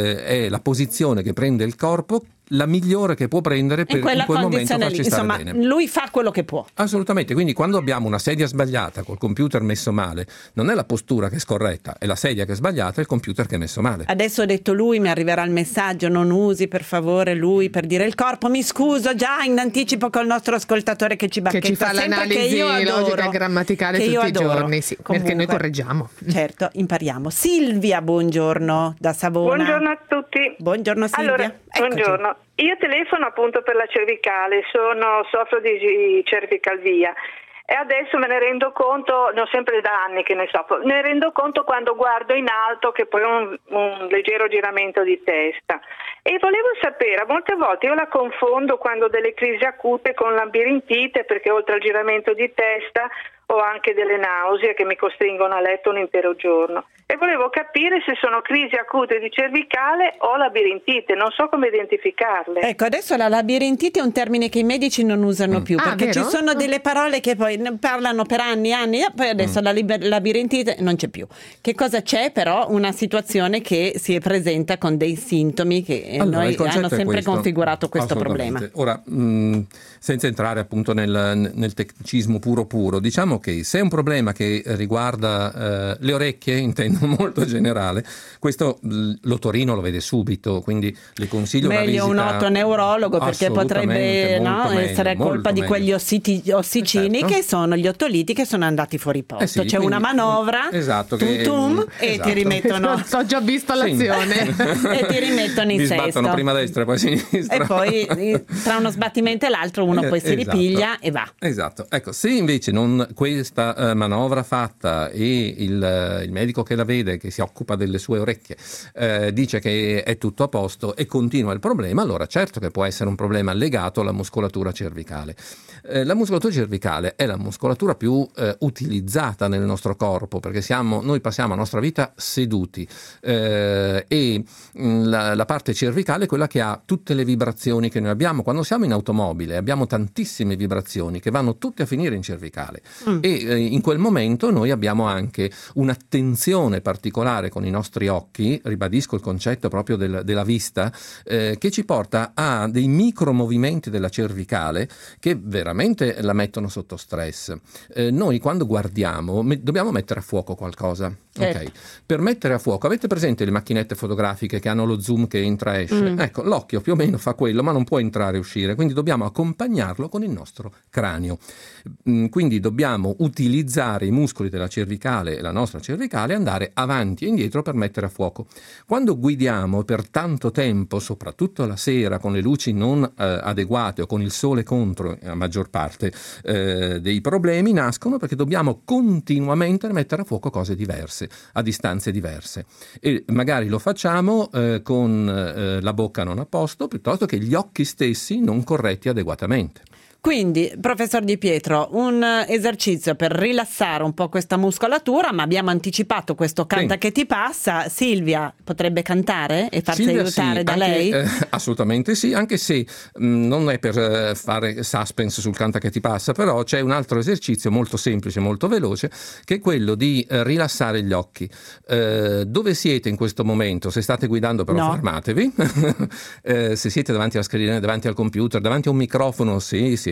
Speaker 12: è la posizione che prende il corpo, la migliore che può prendere per in quel momento farci stare bene.
Speaker 3: Lui fa quello che può.
Speaker 12: Assolutamente, quindi quando abbiamo una sedia sbagliata col computer messo male, non è la postura che è scorretta, è la sedia che è sbagliata e il computer che è messo male.
Speaker 3: Adesso ho detto lui, mi arriverà il messaggio: non usi per favore lui per dire il corpo. Mi scuso già in anticipo col nostro ascoltatore che ci bacchetta,
Speaker 2: che ci fa l'analisi logica e grammaticale tutti i giorni, sì, perché noi correggiamo.
Speaker 3: Certo, impariamo. Silvia, buongiorno da Savona.
Speaker 17: Buongiorno a tutti.
Speaker 3: Buongiorno Silvia.
Speaker 17: Allora, buongiorno. Io telefono appunto per la cervicale, soffro di cervicalgia e adesso me ne rendo conto, ne ho sempre da anni che ne soffro, ne rendo conto quando guardo in alto che poi ho un leggero giramento di testa. E volevo sapere, a molte volte io la confondo quando ho delle crisi acute con labirintite, perché oltre al giramento di testa ho anche delle nausee che mi costringono a letto un intero giorno. E volevo capire se sono crisi acute di cervicale o labirintite, non so come identificarle.
Speaker 3: Ecco, adesso la labirintite è un termine che i medici non usano più, perché
Speaker 2: vero?
Speaker 3: ci sono delle parole che poi parlano per anni, poi adesso la labirintite non c'è più. Che cosa c'è però? Una situazione che si presenta con dei sintomi che noi hanno sempre configurato questo problema.
Speaker 12: Ora, senza entrare appunto nel tecnicismo puro, diciamo che se è un problema che riguarda le orecchie, intendo molto generale, questo l'otorino lo vede subito, quindi le consiglio
Speaker 3: meglio
Speaker 12: una visita.
Speaker 3: Un otoneurologo, perché potrebbe essere colpa di quegli ossicini, che sono gli ottoliti che sono andati fuori posto. C'è quindi una manovra, e ti rimettono.
Speaker 2: Ho già visto l'azione.
Speaker 3: E ti rimettono in sesto.
Speaker 12: Sbattono prima a destra e poi a sinistra.
Speaker 3: E poi tra uno sbattimento e l'altro uno poi si ripiglia e va.
Speaker 12: Esatto. Ecco, se invece non questa manovra fatta e il medico che la vede, che si occupa delle sue orecchie, dice che è tutto a posto e continua il problema, allora certo che può essere un problema legato alla muscolatura cervicale. La muscolatura cervicale è la muscolatura più utilizzata nel nostro corpo, perché noi passiamo la nostra vita seduti, e la parte cervicale è quella che ha tutte le vibrazioni che noi abbiamo. Quando siamo in automobile abbiamo tantissime vibrazioni che vanno tutte a finire in cervicale, e in quel momento noi abbiamo anche un'attenzione particolare con i nostri occhi, ribadisco il concetto proprio della vista, che ci porta a dei micromovimenti della cervicale che veramente la mettono sotto stress. Noi quando guardiamo dobbiamo mettere a fuoco qualcosa. Okay. Per mettere a fuoco, avete presente le macchinette fotografiche che hanno lo zoom che entra e esce? Ecco, l'occhio più o meno fa quello, ma non può entrare e uscire, quindi dobbiamo accompagnarlo con il nostro cranio. Quindi dobbiamo utilizzare i muscoli della cervicale e la nostra cervicale e andare avanti e indietro per mettere a fuoco. Quando guidiamo per tanto tempo, soprattutto la sera, con le luci non adeguate o con il sole contro, la maggior parte dei problemi nascono perché dobbiamo continuamente mettere a fuoco cose diverse, a distanze diverse, e magari lo facciamo con la bocca non a posto, piuttosto che gli occhi stessi non corretti adeguatamente.
Speaker 3: Quindi, professor Di Pietro, un esercizio per rilassare un po' questa muscolatura, ma abbiamo anticipato questo canta che ti passa. Silvia potrebbe cantare e farsi aiutare da lei?
Speaker 12: Assolutamente sì, anche se non è per fare suspense sul canta che ti passa, però c'è un altro esercizio molto semplice, molto veloce, che è quello di rilassare gli occhi. Dove siete in questo momento? Se state guidando però fermatevi. Se siete davanti alla scrivania, davanti al computer, davanti a un microfono, sì,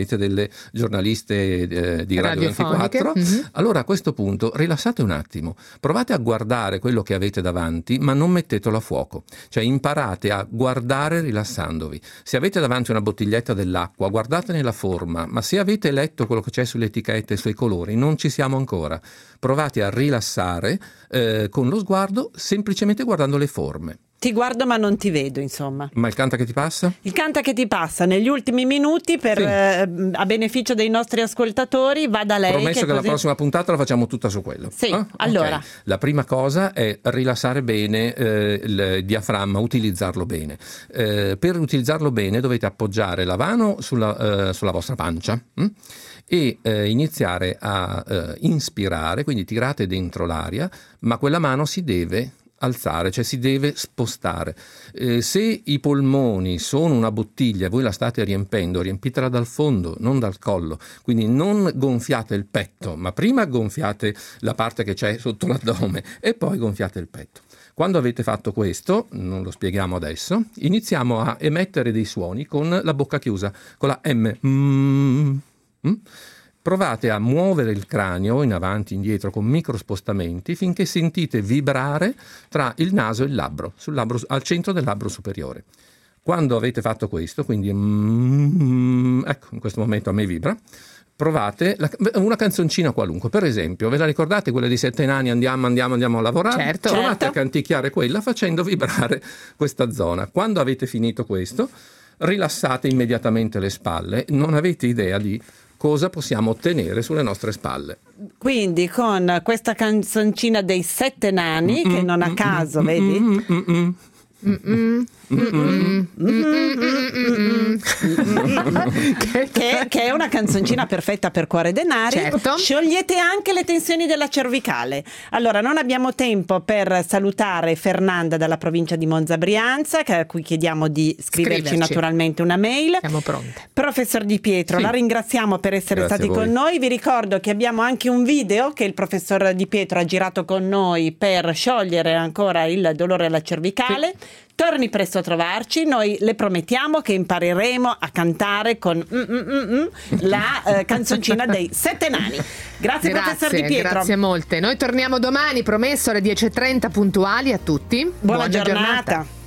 Speaker 12: siete delle giornaliste di Radio 24, allora a questo punto rilassate un attimo, provate a guardare quello che avete davanti, ma non mettetelo a fuoco, cioè imparate a guardare rilassandovi. Se avete davanti una bottiglietta dell'acqua, guardatene la forma, ma se avete letto quello che c'è sulle etichette e sui colori, non ci siamo ancora. Provate a rilassare con lo sguardo, semplicemente guardando le forme.
Speaker 3: Ti guardo ma non ti vedo, insomma.
Speaker 12: Ma il canta che ti passa?
Speaker 3: Il canta che ti passa negli ultimi minuti a beneficio dei nostri ascoltatori, va da lei.
Speaker 12: Promesso che la prossima puntata la facciamo tutta su quello.
Speaker 3: Sì, allora.
Speaker 12: Okay. La prima cosa è rilassare bene il diaframma, utilizzarlo bene. Per utilizzarlo bene dovete appoggiare la mano sulla vostra pancia. E iniziare a inspirare, quindi tirate dentro l'aria, ma quella mano si deve alzare, cioè si deve spostare. Se i polmoni sono una bottiglia e voi la state riempendo, riempitela dal fondo, non dal collo, quindi non gonfiate il petto, ma prima gonfiate la parte che c'è sotto l'addome e poi gonfiate il petto. Quando avete fatto questo, non lo spieghiamo adesso, iniziamo a emettere dei suoni con la bocca chiusa, con la M. Provate a muovere il cranio in avanti e indietro con micro spostamenti finché sentite vibrare tra il naso e il labbro, al centro del labbro superiore. Quando avete fatto questo, quindi ecco, in questo momento a me vibra, provate una canzoncina qualunque, per esempio, ve la ricordate quella di 7 nani, andiamo a lavorare?
Speaker 2: Certo.
Speaker 12: Provate a canticchiare quella facendo vibrare questa zona. Quando avete finito questo, rilassate immediatamente le spalle, non avete idea di cosa possiamo ottenere sulle nostre spalle.
Speaker 3: Quindi con questa canzoncina dei 7 nani, che non a caso, vedi? Che è una canzoncina perfetta per Cuore Denari.
Speaker 2: Certo.
Speaker 3: Sciogliete anche le tensioni della cervicale. Allora, non abbiamo tempo per salutare Fernanda dalla provincia di Monza Brianza, a cui chiediamo di scriverci naturalmente una mail.
Speaker 2: Siamo pronte.
Speaker 3: Professor Di Pietro, la ringraziamo per essere stati con noi. Vi ricordo che abbiamo anche un video che il professor Di Pietro ha girato con noi per sciogliere ancora il dolore alla cervicale. Torni presto a trovarci, noi le promettiamo che impareremo a cantare con la canzoncina dei 7 nani. Grazie professor Di Pietro.
Speaker 2: Grazie molte. Noi torniamo domani, promesso alle 10:30 puntuali a tutti.
Speaker 3: Buona giornata.